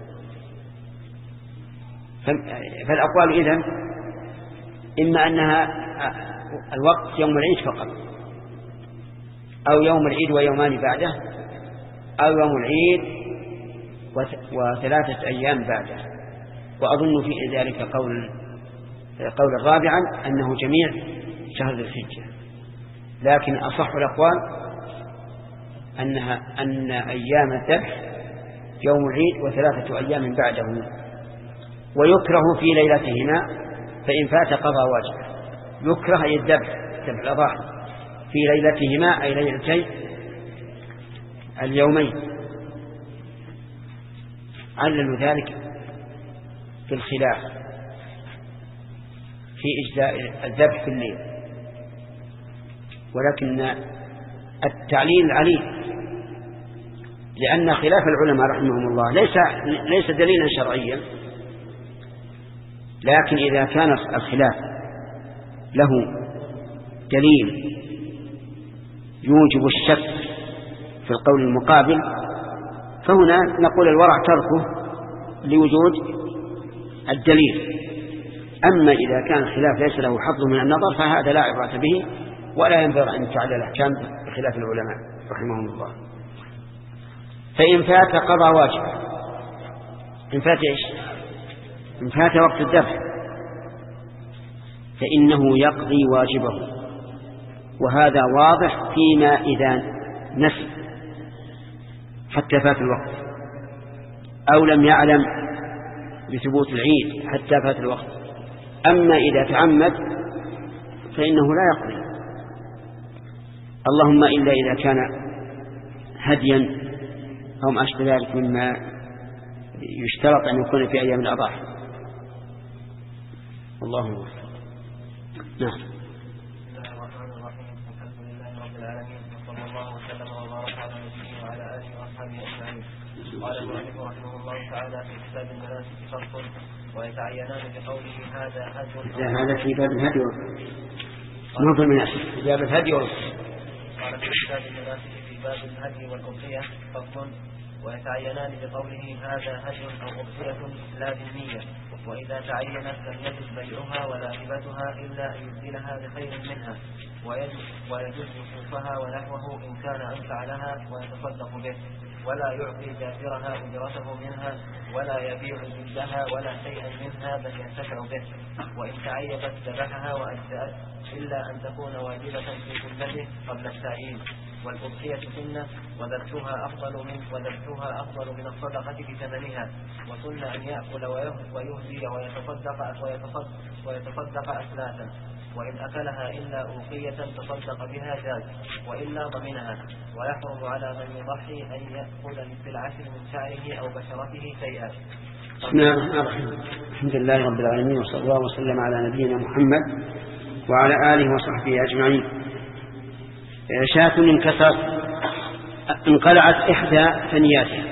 فالأقوال إذن إما أنها الوقت يوم العيد فقط، أو يوم العيد ويومان بعده، أو يوم العيد وثلاثة أيام بعده. وأظن في ذلك قول قول الرابعا أنه جميع شهر ذي الحجة، لكن أصح الأقوال أنها أن أيام الذبح يوم العيد وثلاثة أيام بعده، ويكره في ليلتهما فإن فات قضى واجب. يكره أي الذبح ذبح الأضاحي في ليلتهما أي ليلتي اليومين. علل ذلك في الخلاف في إجزاء الذبح في الليل، ولكن التعليل عليه لأن خلاف العلماء رحمهم الله ليس ليس دليلا شرعيا، لكن إذا كان الخلاف له دليل يوجب الشك في القول المقابل فهنا نقول الورع تركه لوجود الدليل. أما إذا كان الخلاف ليس له حظ من النظر فهذا لا عبرة به ولا ينبغي أن تعلل الأحكام بخلاف العلماء رحمهم الله. فإن فات قضى واجب. إن فات إيش؟ إن فات وقت الذبح فإنه يقضي واجبه، وهذا واضح فيما إذا نسي حتى فات الوقت أو لم يعلم بثبوت العيد حتى فات الوقت. أما إذا تعمد فإنه لا يقضي، اللهم إلا إذا كان هديا أو ما أشبه ذلك مما يشترط أن يكون في أيام الأضاحي. الله أكبر. نعم. بسم الله الرحمن الرحيم، الحمد لله رب العالمين، وصلى الله وسلم وبارك على نبينا وعلى آله وأصحابه أجمعين. قال المؤلف رحمه الله تعالى في كتاب المناسك فصل ويتعينان بقوله هذا هدي. هذا في باب الهدي ما في المناسك، في باب الهدي والأضحية. قال في كتاب المناسك في باب الهدي والأضحية فصل ويتعينان بقوله هذا هدي أو أضحية لا بالنية، وإذا تعينت لم يجوز بيعها ولا هبتها إلا أن يبدلها بخير منها، ويجوز وقوفها ونحوه إن كان أنفع لها ويتصدق به، ولا يعطي جابرها أجرته منها ولا يبيع جلدها ولا شيئا منها بل ينتفع به، وإن تعيبت ذبحها وأجزأت إلا أن تكون واجبة في جلده قبل التعيين. والأضحية سنة وذبحها أفضل من وذبحها أفضل من الصدقة بثمنها، وسنة أن يأكل ويهدي ويتصدق ويتصدق, ويتصدق أثلاثا، وإن أكلها إلا أوقية تصدق بها جاز وإلا ضمنها. ويحرم على من يضحي أن يأكل في العشر من شعره أو بشرته شيئا. بسم الله الرحمن الرحيم، الحمد لله رب العالمين، وصلى الله وسلم على نبينا محمد وعلى آله وصحبه أجمعين. شاة انكسرت انقلعت إحدى ثنياتها.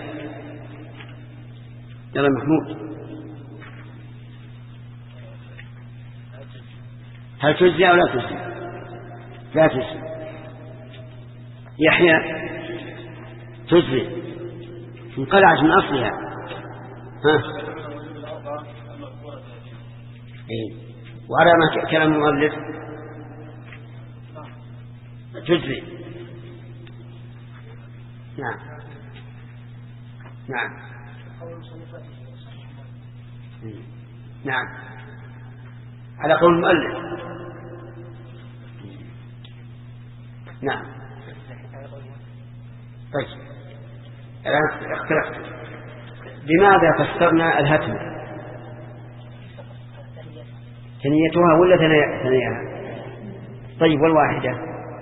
يلا محمود، هل تجزي أو لا تجزي؟ لا تجزي. يحيى تجزي، انقلعت من أصلها. ها إيه. وعلى ما كلام المؤلف تجزي. نعم نعم نعم على قول المؤلف. نعم طيب الآن اختلفت بماذا فسرنا الهتم؟ ثنيتها ولا ثنيها؟ طيب والواحدة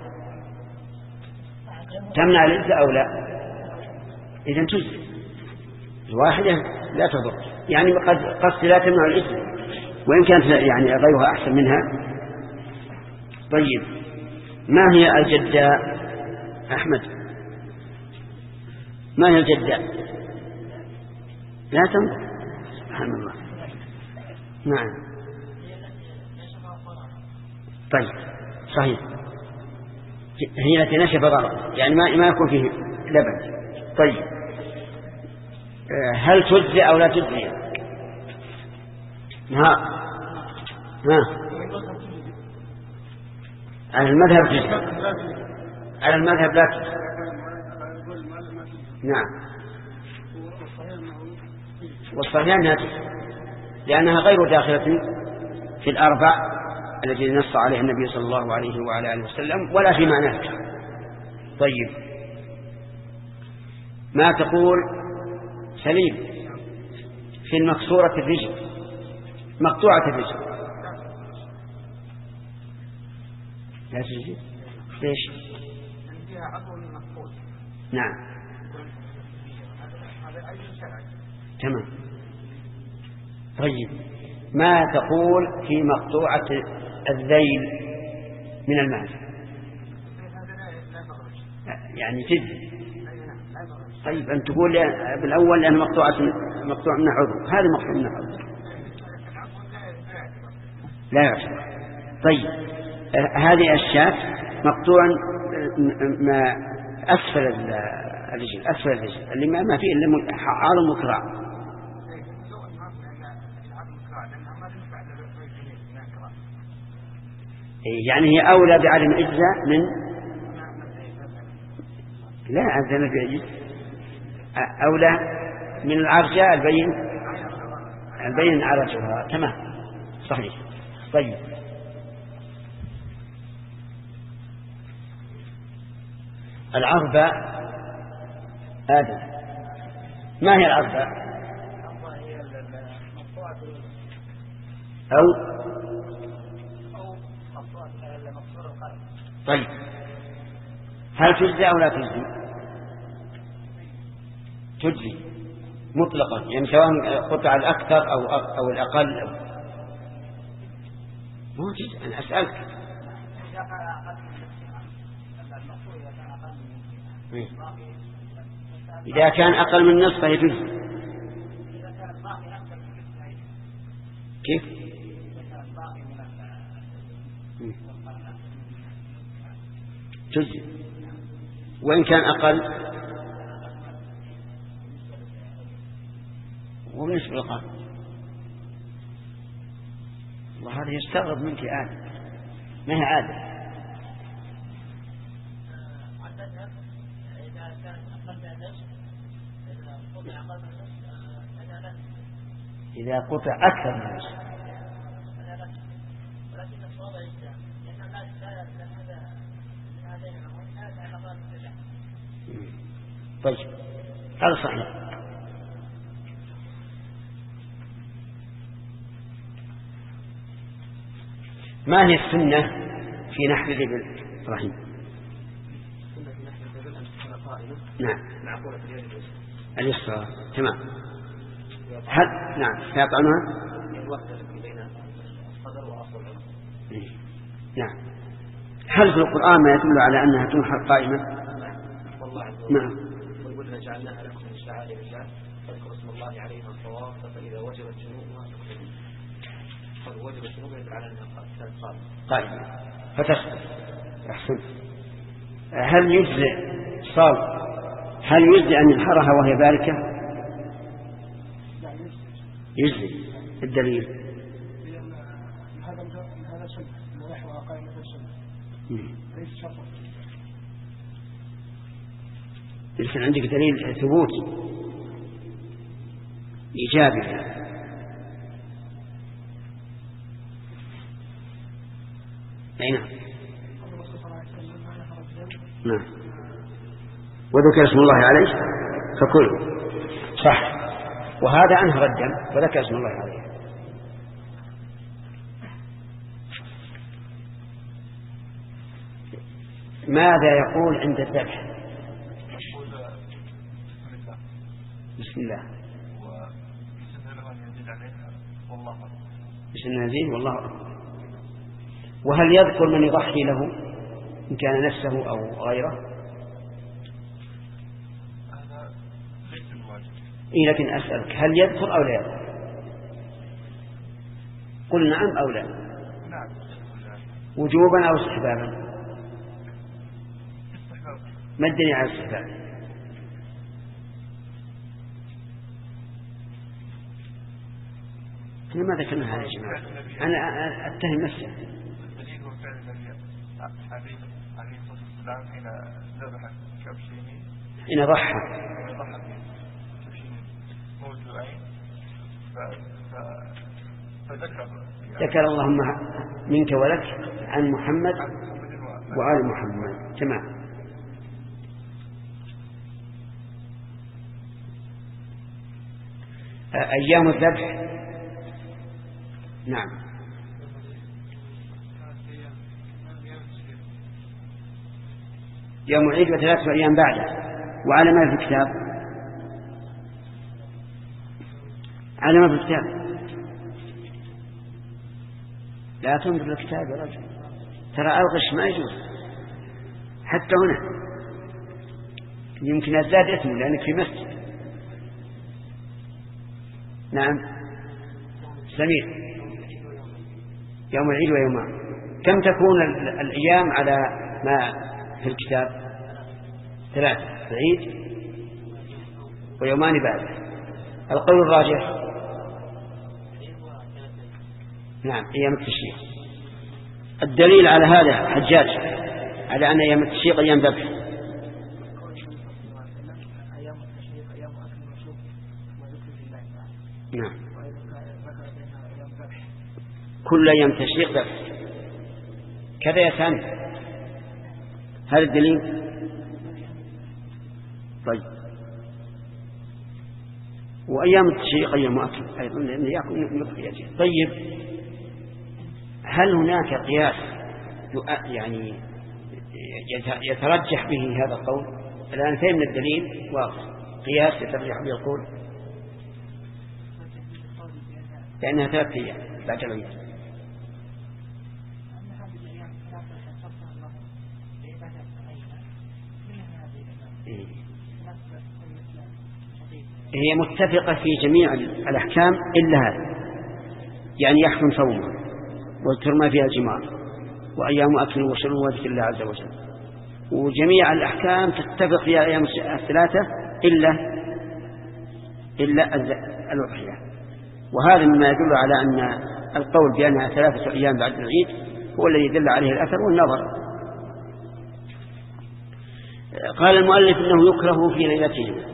تمنع العزة أو لا؟ إذن تجزي الواحدة لا تضر، يعني قد قصد لا تمنع العزة وإن كانت يعني غيرها أحسن منها. طيب ما هي الجداء أحمد؟ ما هي الجداء؟ لا تنظر سبحان الله. نعم طيب صحيح هي التي نشف ضرر يعني ما ما يكون فيه لبن. طيب هل تجزي أو لا تجزي؟ ها ها على المذهب تجزي، على المذهب لا تجزي. نعم والصحيح أنها تجزي لأنها غير داخلة في الأربع التي نص عليها النبي صلى الله عليه وعلى آله وسلم ولا في معناه. طيب ما تقول سليم في المكسورة الرجل مقطوعة الرجل؟ لا تجزي. ليش؟ نعم تمام. طيب ما تقول في مقطوعة الذيل من المال؟ يعني تجزي. طيب أن تقول بالأول لأن مقطوعة مقطوع من عضو، هذا مقطوع من عضو لا يعتبر. طيب هذه الشاة مقطوع ما أسفل الرجل، أسفل الرجل اللي ما فيه إلا عالم مكراع. يعني هي أولى بعدم إجزاء من لا عزم بيجز أولى من العرجاء البين البين عرجها. تمام صحيح. طيب العربة آدم ما هي العربة؟ أو طيب هل تجزي أو لا تجزي؟ تجزي مطلقا يعني سواء قطع الأكثر أو أو الأقل مو تجزي. أنا أسألك إذا كان أقل من نصف فهي تجزي. كيف؟ تجزي وإن كان أقل وبالنسبة للقلب. وهذا يستغرب منك آدم ما هي آدم. إذا قطع أكثر من نصف طيب هذا صحيح. ما هي السنة في نحر الإبل رحيم؟ نعم اليسرى تمام. هل نعم يقعنها نعم. هل في القرآن ما يدل على أنها تنحر قائمة؟ نعم وقلنا جعلناها لكم من شعائر الله فاذكروا اسم الله عليها الصواب فإذا وجبت جنوبها قد وجبت جنوبها يدل على أنها قائمة قائمة فتسقط. أحسن. هل يجزئ صال هل يجزئ أن ينحرها وهي باركة؟ يجزئ. الدليل هذا سنة ونحوها قائمة السنة ليس شرطا. يمكن عندك دليل ثبوت إيجابها. أي نعم. نعم. وذكر اسم الله عليه فكل صح، وهذا أنهر الدم وذكر اسم الله عليه. ماذا يقول عند الذبح؟ بسم الله بسم الله يزيد والله أكبر. وهل يذكر من يضحي له إن كان نفسه أو غيره؟ إيه لكن أسألك هل يذكر أو لا يذكر؟ قل نعم أو لا. وجوبا أو استحبابا؟ ما الدليل على الاستحباب؟ احنا ما ذكرنا هذا يا جماعة، أنا أتهم نفسي. الدليل هو فعل النبي حبيب عليه الصلاة والسلام حين ذبح كبشين حين ضحى ضحى كبشين موضوعين فذكر ذكر اللهم منك ولك عن محمد وآل محمد. تمام. أيام الذبح نعم يوم العيد وثلاثة أيام بعده. وعلى ما في الكتاب؟ على ما في الكتاب. لا تنظر الكتاب يا رجل، ترى الغش ما يجوز حتى هنا. يمكن أزداد اسمه لأنك في مسجد. نعم سمير. يوم العيد ويومان. كم تكون الأيام على ما في الكتاب؟ ثلاثة، العيد ويومان بعد. القول الراجح نعم أيام التشريق. الدليل على هذا حجاج على أن أيام التشريق أيام ذبح. نعم كل أيام تشريق ذبح كذا يا سامي. هذا الدليل. طيب وأيام التشريق أيام أكل أيضا لأنه يأكل. طيب هل هناك قياس يعني يترجح به هذا القول؟ الآن فهم الدليل واضح. قياس يترجح به القول لأنها ثلاثة أيام بعد العيد. هي متفقة في جميع الأحكام إلا هذا، يعني يحكم صومه وترمى فيها الجمار وأيام أكل وشرب وذكر الله عز وجل. وجميع الأحكام تتفق فيها أيام الثلاثة إلا إلا الأضحية. وهذا مما يدل على أن القول بأنها ثلاثة أيام بعد العيد هو الذي يدل عليه الأثر والنظر. قال المؤلف إنه يكره في ليلتهم.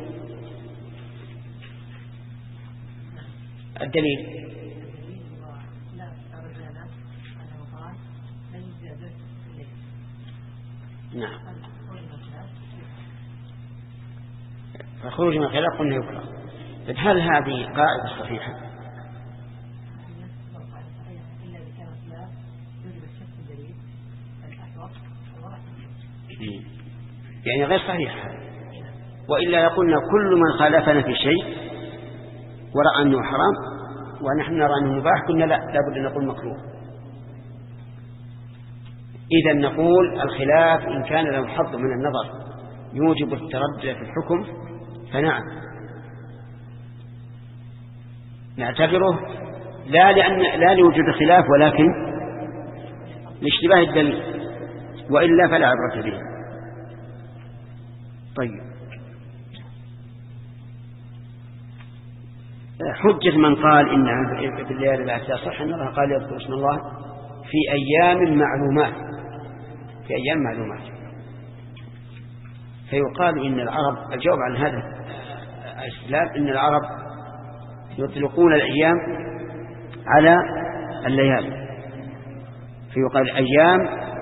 الدليل نعم فخروج من الخلاف قلنا يكره. هل هذه قاعدة صحيحة؟ يعني غير صحيحة. وإلا يقولنا كل من خالفنا في شيء ورأى أنه حرام ونحن نرى أنه مباح كنا لا لابد أن نقول مكروه. إذا نقول الخلاف إن كان له حظ من النظر يوجب التردد في الحكم فنعم نعتبره لا لأن لا لوجود الخلاف ولكن لاشتباه الدليل، وإلا فلا عبرة به. طيب حجة من قال إن في الليالي العشر صح أن الله قال يذكر اسم الله في أيام معلومات في أيام معلومات. فيقال إن العرب الجواب عن هذا الاستدلال إن العرب يطلقون الأيام على الليالي، فيقال الأيام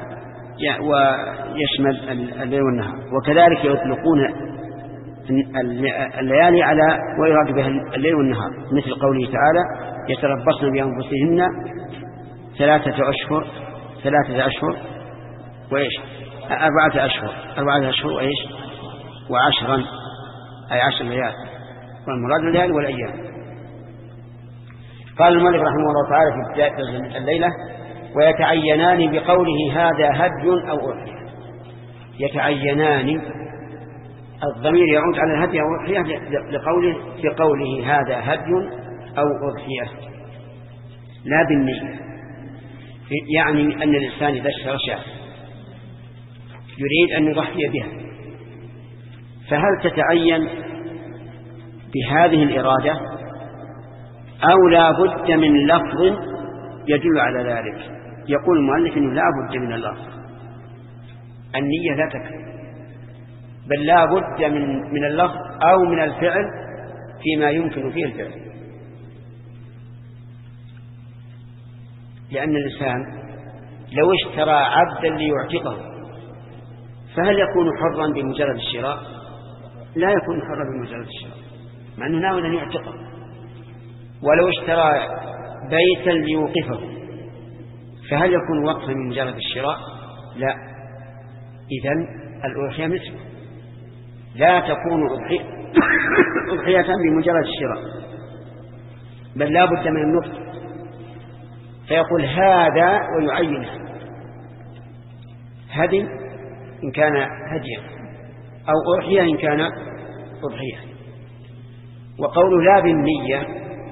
ويشمل الليل والنهار. وكذلك يطلقون الليالي على ويراد بها الليل والنهار، مثل قوله تعالى يتربصن بأنفسهن ثلاثة أشهر ثلاثة أشهر وإيش أربعة أشهر أربعة أشهر وإيش وعشرا، أي عشر ليال، والمراد الليالي والأيام. قال المؤلف رحمه الله تعالى في بداية الليلة: ويتعينان بقوله هذا هدي أو أضحية. يتعينان الضمير يعود على الهدي أو أضحية لقوله في قوله هذا هدي أو أضحية لا بالنية. يعني أن الإنسان إذا اشترى شاة يريد أن يضحي بها، فهل تتعين بهذه الإرادة أو لا بد من لفظ يدل على ذلك؟ يقول المؤلف إنه لا بد من اللفظ، النية لا تكفي، بل لا بد من من اللفظ أو من الفعل فيما يمكن فيه الفعل. لأن الإنسان لو اشترى عبدا ليعتقه فهل يكون حرا بمجرد الشراء؟ لا يكون حرا بمجرد الشراء، مع أنه ناوي أن يعتقه. ولو اشترى بيتا ليوقفه فهل يكون وقفا من مجرد الشراء؟ لا. إذن الأضحية مثله لا تكون أضحية بمجرد الشراء، بل لا بد من النطق، فيقول هذا ويعينه هدي إن كان هديا أو أضحية إن كان أضحية. وقوله لا بالنية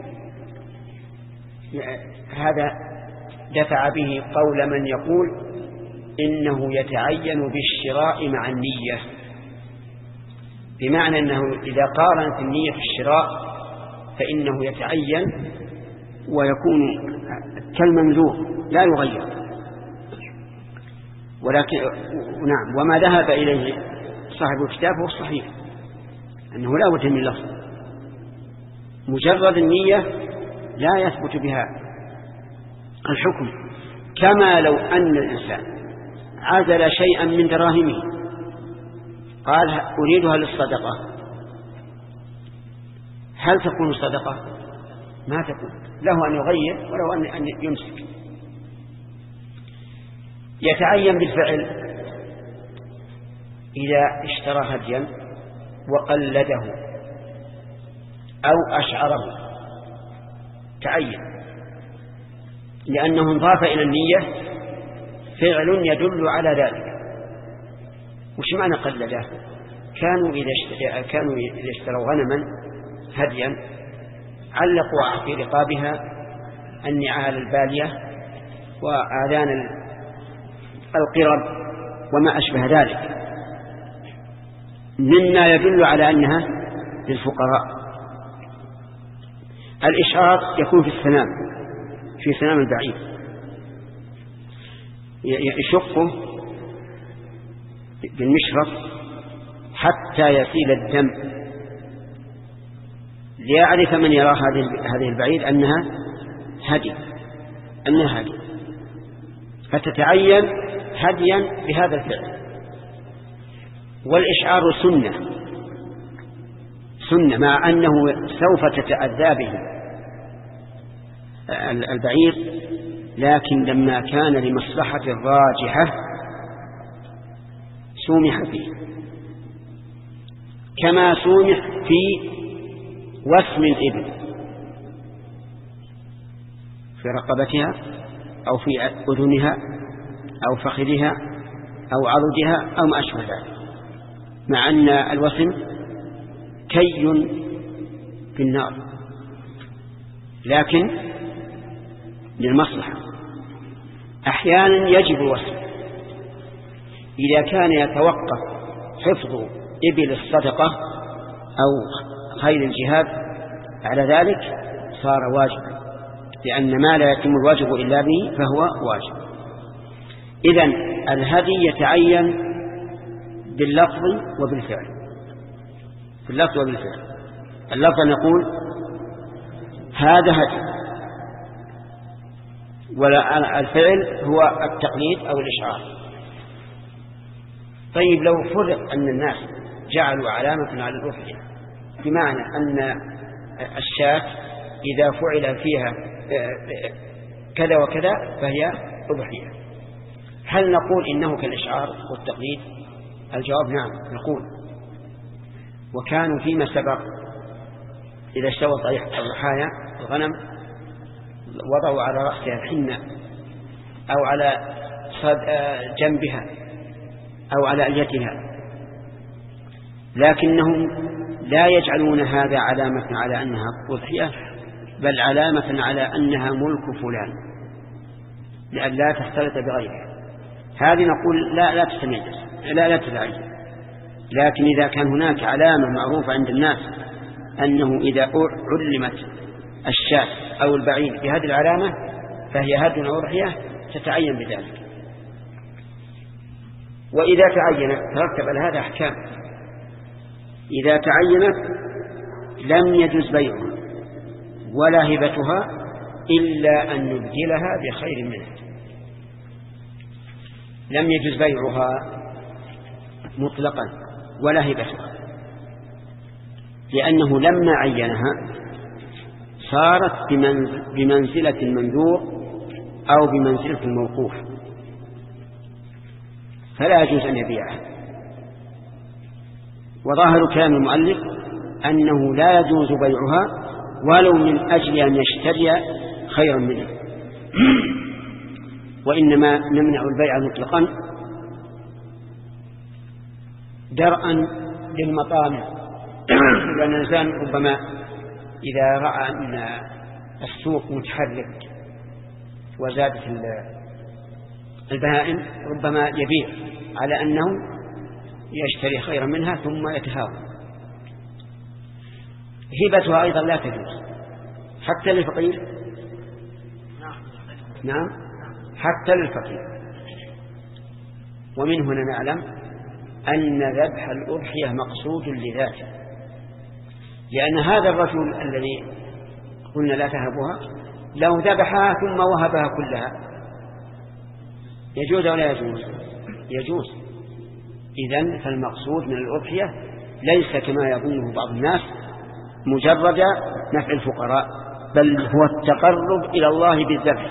هذا دفع به قول من يقول إنه يتعين بالشراء مع النية، بمعنى أنه إذا قارنت النية في الشراء فإنه يتعين ويكون كالمملوك لا يغير. ولكن نعم، وما ذهب إليه صاحب الكتاب هو الصحيح أنه لا بد من لفظ، مجرد النية لا يثبت بها الحكم. كما لو أن الإنسان عزل شيئا من دراهمه قال أريدها للصدقة، هل تكون صدقة؟ ما تكون، له أن يغير ولو أن يمسك. يتعين بالفعل إذا اشترى هديا وقلده أو أشعره تعين، لأنه انضاف إلى النية فعل يدل على ذلك. وش معنى قلده؟ كانوا إذا كانوا إذا اشتروا غنما هديا علقوا في رقابها النعال البالية وآذان القرب وما أشبه ذلك مما يدل على أنها للفقراء. الإشعار يكون في السنام، في سنام البعير، يشقه بالمشرط حتى يسيل الدم ليعرف من يرى هذه البعير أنها هدي أنها هدي فتتعين هديا بهذا الفعل. والإشعار سنة سنة مع أنه سوف تتأذى به البعير، لكن لما كان لمصلحة راجحة سومح فيه، كما سومح في وسم الإبل في رقبتها أو في أذنها أو فخذها أو عضدها أو ما أشبه ذلك، مع أن الوسم كي في النار لكن للمصلحة. أحيانا يجب الوسم إذا كان يتوقف حفظ إبل الصدقة أو خير الجهاد على ذلك صار واجبا، لأن ما لا يتم الواجب إلا به فهو واجب. إذن الهدي يتعين باللفظ وبالفعل، باللفظ وبالفعل. اللفظ نقول هذا هدي، والفعل هو التقليد أو الإشعار. طيب لو فرض أن الناس جعلوا علامة على الأضحية، بمعنى أن الشاة إذا فعل فيها كذا وكذا فهي أضحية، هل نقول إنه كالإشعار والتقليد؟ الجواب نعم نقول. وكانوا فيما سبق إذا اشتوت الضحايا الغنم وضعوا على رأسها الحنة أو على جنبها أو على أليتها، لكنهم لا يجعلون هذا علامة على أنها أضحية، بل علامة على أنها ملك فلان لأن لا تختلط بغيرها. هذه نقول لا لا تتميز، لا لا تتعين. لكن إذا كان هناك علامة معروفة عند الناس أنه إذا علمت الشاة أو البعير بهذه العلامة فهي هدي أو أضحية تتعين بذلك. وإذا تعينت ترتب على هذا أحكام. إذا تعينت لم يجوز بيعها ولا هبتها إلا أن يبدلها بخير منها. لم يجوز بيعها مطلقا ولا هبتها، لأنه لما عينها صارت بمنزلة المنذور أو بمنزلة الموقوف، فلا يجوز أن يبيعها. وظاهر كلام المؤلف أنه لا يجوز بيعها ولو من أجل أن يشتري خيرا منه، وإنما نمنع البيع مطلقا درءا للمطامع، لأن الإنسان ربما إذا رأى أن السوق متحرك وزادت البهائم ربما يبيع على أنه يشتري خيرا منها ثم يتهاون. هبتها أيضا لا تجوز حتى للفقير. نعم حتى للفقير. ومن هنا نعلم أن ذبح الأضحية مقصود لذاته، لأن هذا الرجل الذي قلنا لا تهبها لو ذبحها ثم وهبها كلها يجوز ولا يجوز؟ يجوز. إذن فالمقصود من الأضحية ليس كما يظنه بعض الناس مجرد نفع الفقراء، بل هو التقرب إلى الله بالذبح.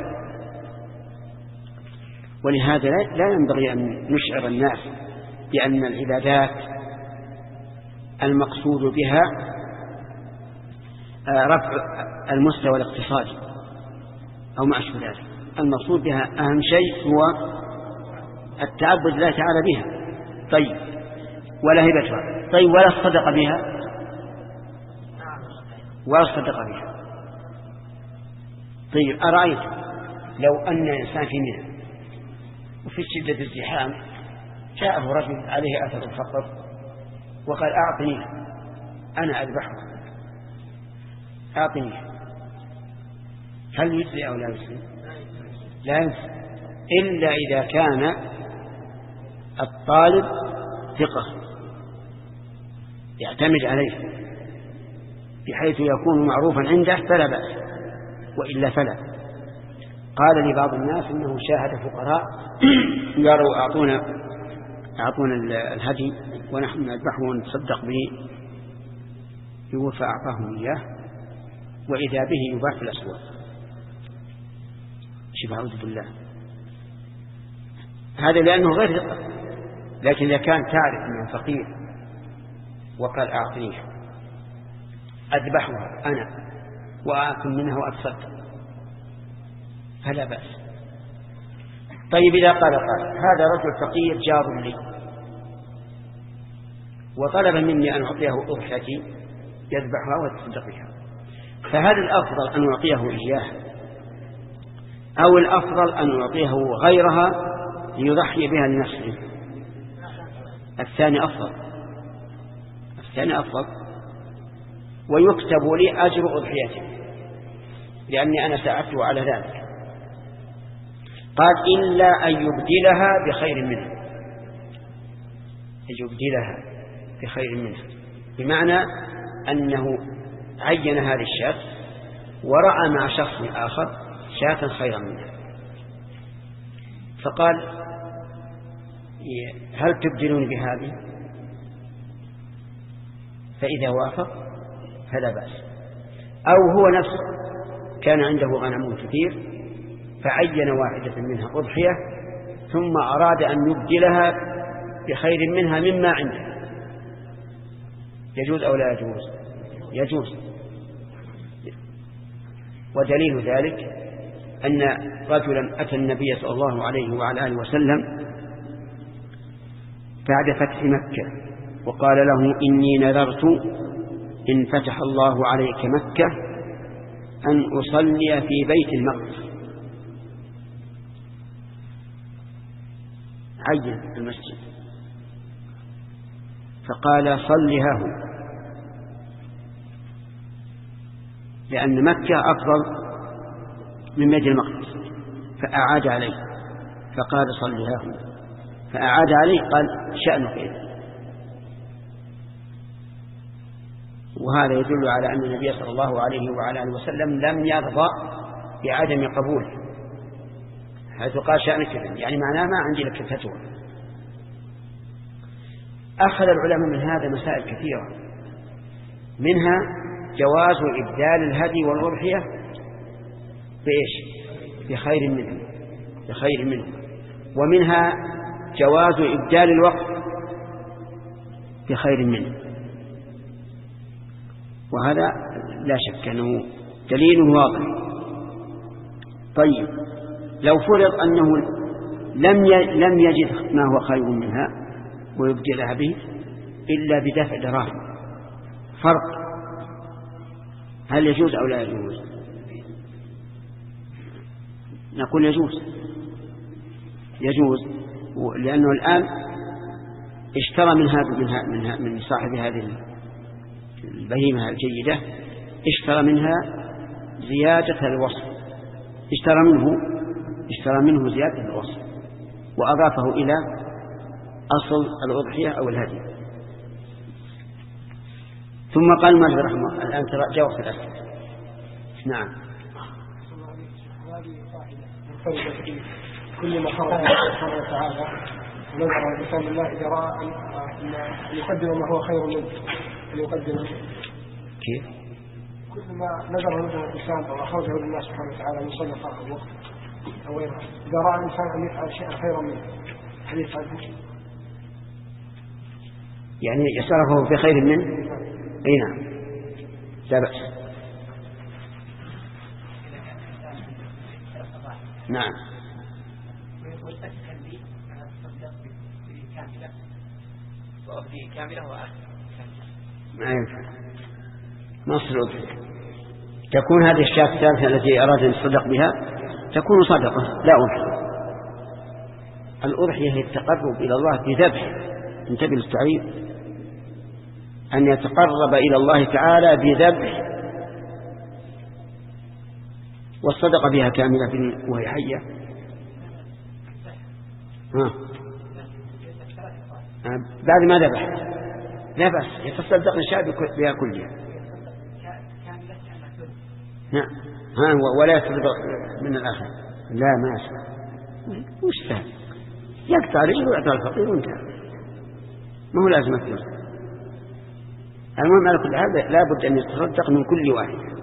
ولهذا لا ينبغي أن نشعر الناس بأن العبادات المقصود بها رفع المستوى الاقتصادي أو ما أشبه ذلك. المقصود بها أهم شيء هو التعبد لله تعالى بها. طيب ولا هبتها. طيب ولا الصدق بها؟ ولا الصدق بها. طيب أرأيت لو أن إنسان في منى وفي شدة الزحام جاءه رجل عليه أثر الفقر وقال أعطني أنا أذبحه، أعطني، هل يجزي أو لا يجزي؟ لا يجزي إلا إذا كان الطالب ثقة يعتمد عليه بحيث يكون معروفا عنده فلا بأس، وإلا فلا. قال لي بعض الناس إنه شاهد فقراء يروا أعطونا أعطونا الهدي ونحن نذبحه ونتصدق به، يقول فأعطاهم إياه وإذا به يباع في الأسواق. شوف أعوذ بالله، هذا لأنه غير ثقة. لكن إذا كان تعرف أنه فقير وقال أعطنيه أذبحها أنا وآكل منها وأتصدق فلا بأس. طيب إذا قال قال هذا رجل فقير جار لي وطلب مني أن أعطيه أضحيتي يذبحها ويتصدق بها، فهل الأفضل أن أعطيه إياه أو الأفضل أن أعطيه غيرها ليضحي بها لنفسه؟ الثاني أفضل. الثاني أفضل ويكتب لي أجر أضحيته لأني أنا ساعدته على ذلك. قال إلا أن يبدلها بخير منها، يبدلها بخير منها، بمعنى أنه عين هذه الشاة ورأى مع شخص آخر شاة خيرا منها فقال هل تبدلون بهذه؟ فإذا وافق فلا بأس. أو هو نفسه كان عنده غنم كثير فعين واحدة منها أضحية ثم أراد أن يبدلها بخير منها مما عنده، يجوز أو لا يجوز؟ يجوز. ودليل ذلك أن رجلا أتى النبي صلى الله عليه وعلى آله وسلم بعد فتح مكة وقال له إني نذرت إن فتح الله عليك مكة أن أصلي في بيت المقدس. عين المسجد فقال صلها هنا لأن مكة أفضل من بيت المقدس، فأعاد عليه فقال صلها هنا، فأعاد عليه قال شأنك إذا. وهذا يدل على أن النبي صلى الله عليه وعلى آله وسلم لم يرضى بعدم قبوله، حيث قال شأنك إذا يعني معناه ما عندي لك فتوى. أخذ العلماء من هذا مسائل كثيرة، منها جواز إبدال الهدي والأضحية بإيش؟ بخير منه بخير منه ومنها جواز إبدال الوقت بخير منه، وهذا لا شك أنه دليل واضح. طيب لو فرض أنه لم لم يجد ما هو خير منها ويبدلها به إلا بدفع دراهم فرق، هل يجوز أو لا يجوز؟ نقول يجوز يجوز لأنه الآن اشترى من هذا منها منها من صاحب هذه البهيمة الجيدة، اشترى منها زيادة الوصف، اشترى منه اشترى منه زيادة الوصف وأضافه إلى أصل الأضحية أو الهدي. ثم قال مالك رحمه الآن ترى جاوب في الأسئلة. نعم. كل ما خلق الله سبحانه وتعالى ونظر الإنسان الله إذا رأى أن يقدم ما هو خير منه أن يقدم. كيف؟ كل ما نظر مثلا الإنسان أو أخرجه لله سبحانه وتعالى من صدقة أو وقت أو غيره، إذا رأى الإنسان أن يفعل شيئا خيرا منه هل يفعل؟ يعني يصرفه في خير منه؟ أي نعم لا بأس. نعم. ما ينفع ما أصل تكون هذه الشاة الثالثة التي أراد أن يصدق بها تكون صدقة لا أضحية. الأضحية هي التقرب إلى الله بذبح، انتبه للتعريف، أن يتقرب إلى الله تعالى بذبح، والصدقة بها كاملة وهي حية. ها. بعد ما ذبح لا بأس يتصدق الشعب بها كلها. نعم. ها ولا يتصدق من الآخر لا ما يصح. وش سهل يقطع رجله ويعطى الفقير وانتهى، ما هو لازم أكثر. المهم على كل حال لا بد أن يتصدق من كل واحد.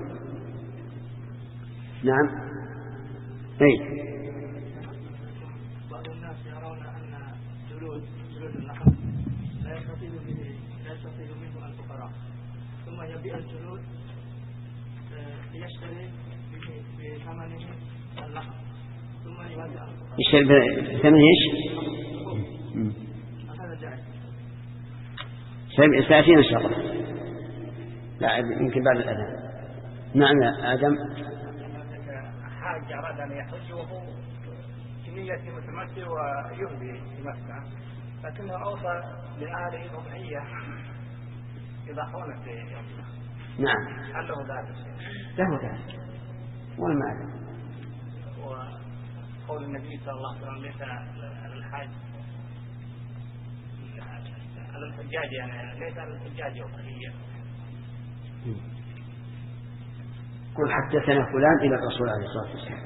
نعم. أي بعض الناس يرون أن جلود جلود اللحم لا يستطيع به لا يستطيع منه الفقراء، ثم يبيع الجلود ليشتري بثمنه اللحم ثم يودع الفقراء. يشتري بثمنه ايش؟ هذا جائز. سيأتينا إن شاء الله. لا يمكن بعد الأذان. نعم يا آدم. حاج أراد أن يحج وهو كمية متمتع ويهدي في مكة، لكنه أوصى لأهله الأضحية يضحون في يوم. نعم. هل له ذلك؟ له ذلك والمال. وقول النبي صلى الله عليه وسلم ليس على الحاج على الحجاج يعني ليس على الحجاج أضحية. قل حدثنا فلان إلى الرسول عليه الصلاة والسلام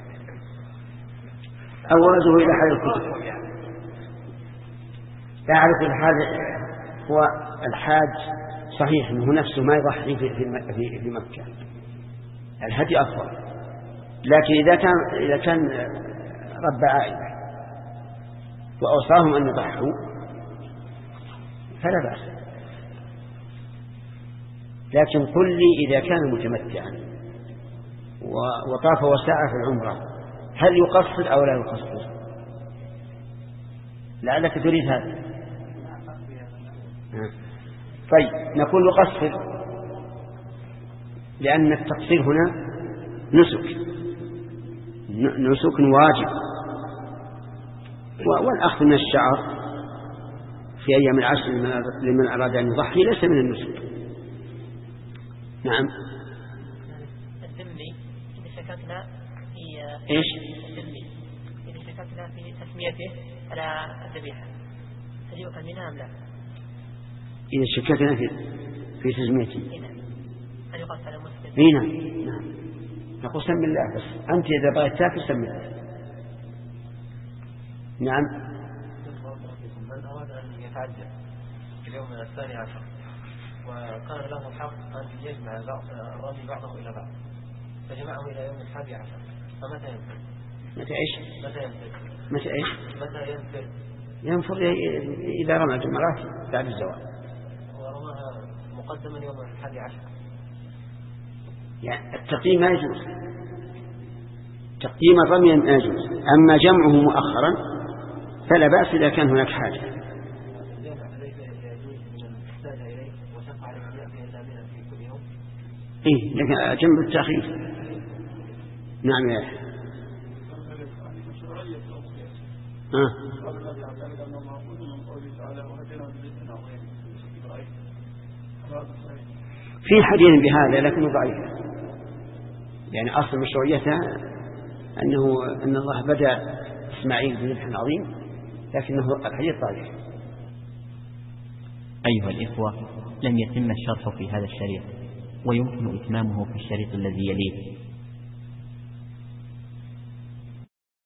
أو ورده إلى حال الكتب. لا أعرف الحاج هو الحاج صحيح أنه نفسه ما يضحي في, في, في مكة، الهدي أفضل، لكن إذا كان, إذا كان رب عائلة وأوصاهم أن يضحوا فلا بأس. لكن قل لي إذا كان متمتعا وطاف وسعى في العمرة هل يقصر أو لا يقصر؟ لعلك تريد هذا. طيب نقول يقصر لأن التقصير هنا نسك نسك واجب، والأخذ من الشعر في أيام العشر لمن أراد أن يضحي ليس من النسك. نعم. الذمي إذا شككنا في إيش؟ الذمي إذا شككنا في تسميته على الذبيحة هل يؤكل منها أم لا؟ إذا شككنا في في تسميته هل يقص على المسلم؟ نعم نعم نقول سم الله، بس أنت إذا بغيت تاكل سم الله. نعم. من أراد أن يتعجل في اليوم الثاني عشر وكان له حق أن يجمع الرمي بعضه إلى بعض فجمعه إلى يوم الحادي عشر فمتى ينفذ؟ متى إيش؟ متى ينفذ؟ متى إيش؟ متى ينفذ؟ ينفذ إذا رمى الجمرات بعد الزوال. ورماها مقدما يوم الحادي عشر. يعني التقديم ما يجوز، تقديم الرمي ما يجوز، أما جمعه مؤخرا فلا بأس إذا كان هناك حاجة. إيه لكن جنب التأخير. نعم يا أخي. ها. في حديث بهذا لكنه ضعيف، يعني أصل مشروعيتها أنه أن الله بدأ إسماعيل بذبح عظيم، لكنه الحديث ضعيف. أيها الإخوة، لم يتم الشرح في هذا الشريط، ويمكن إتمامه في الشريط الذي يليه.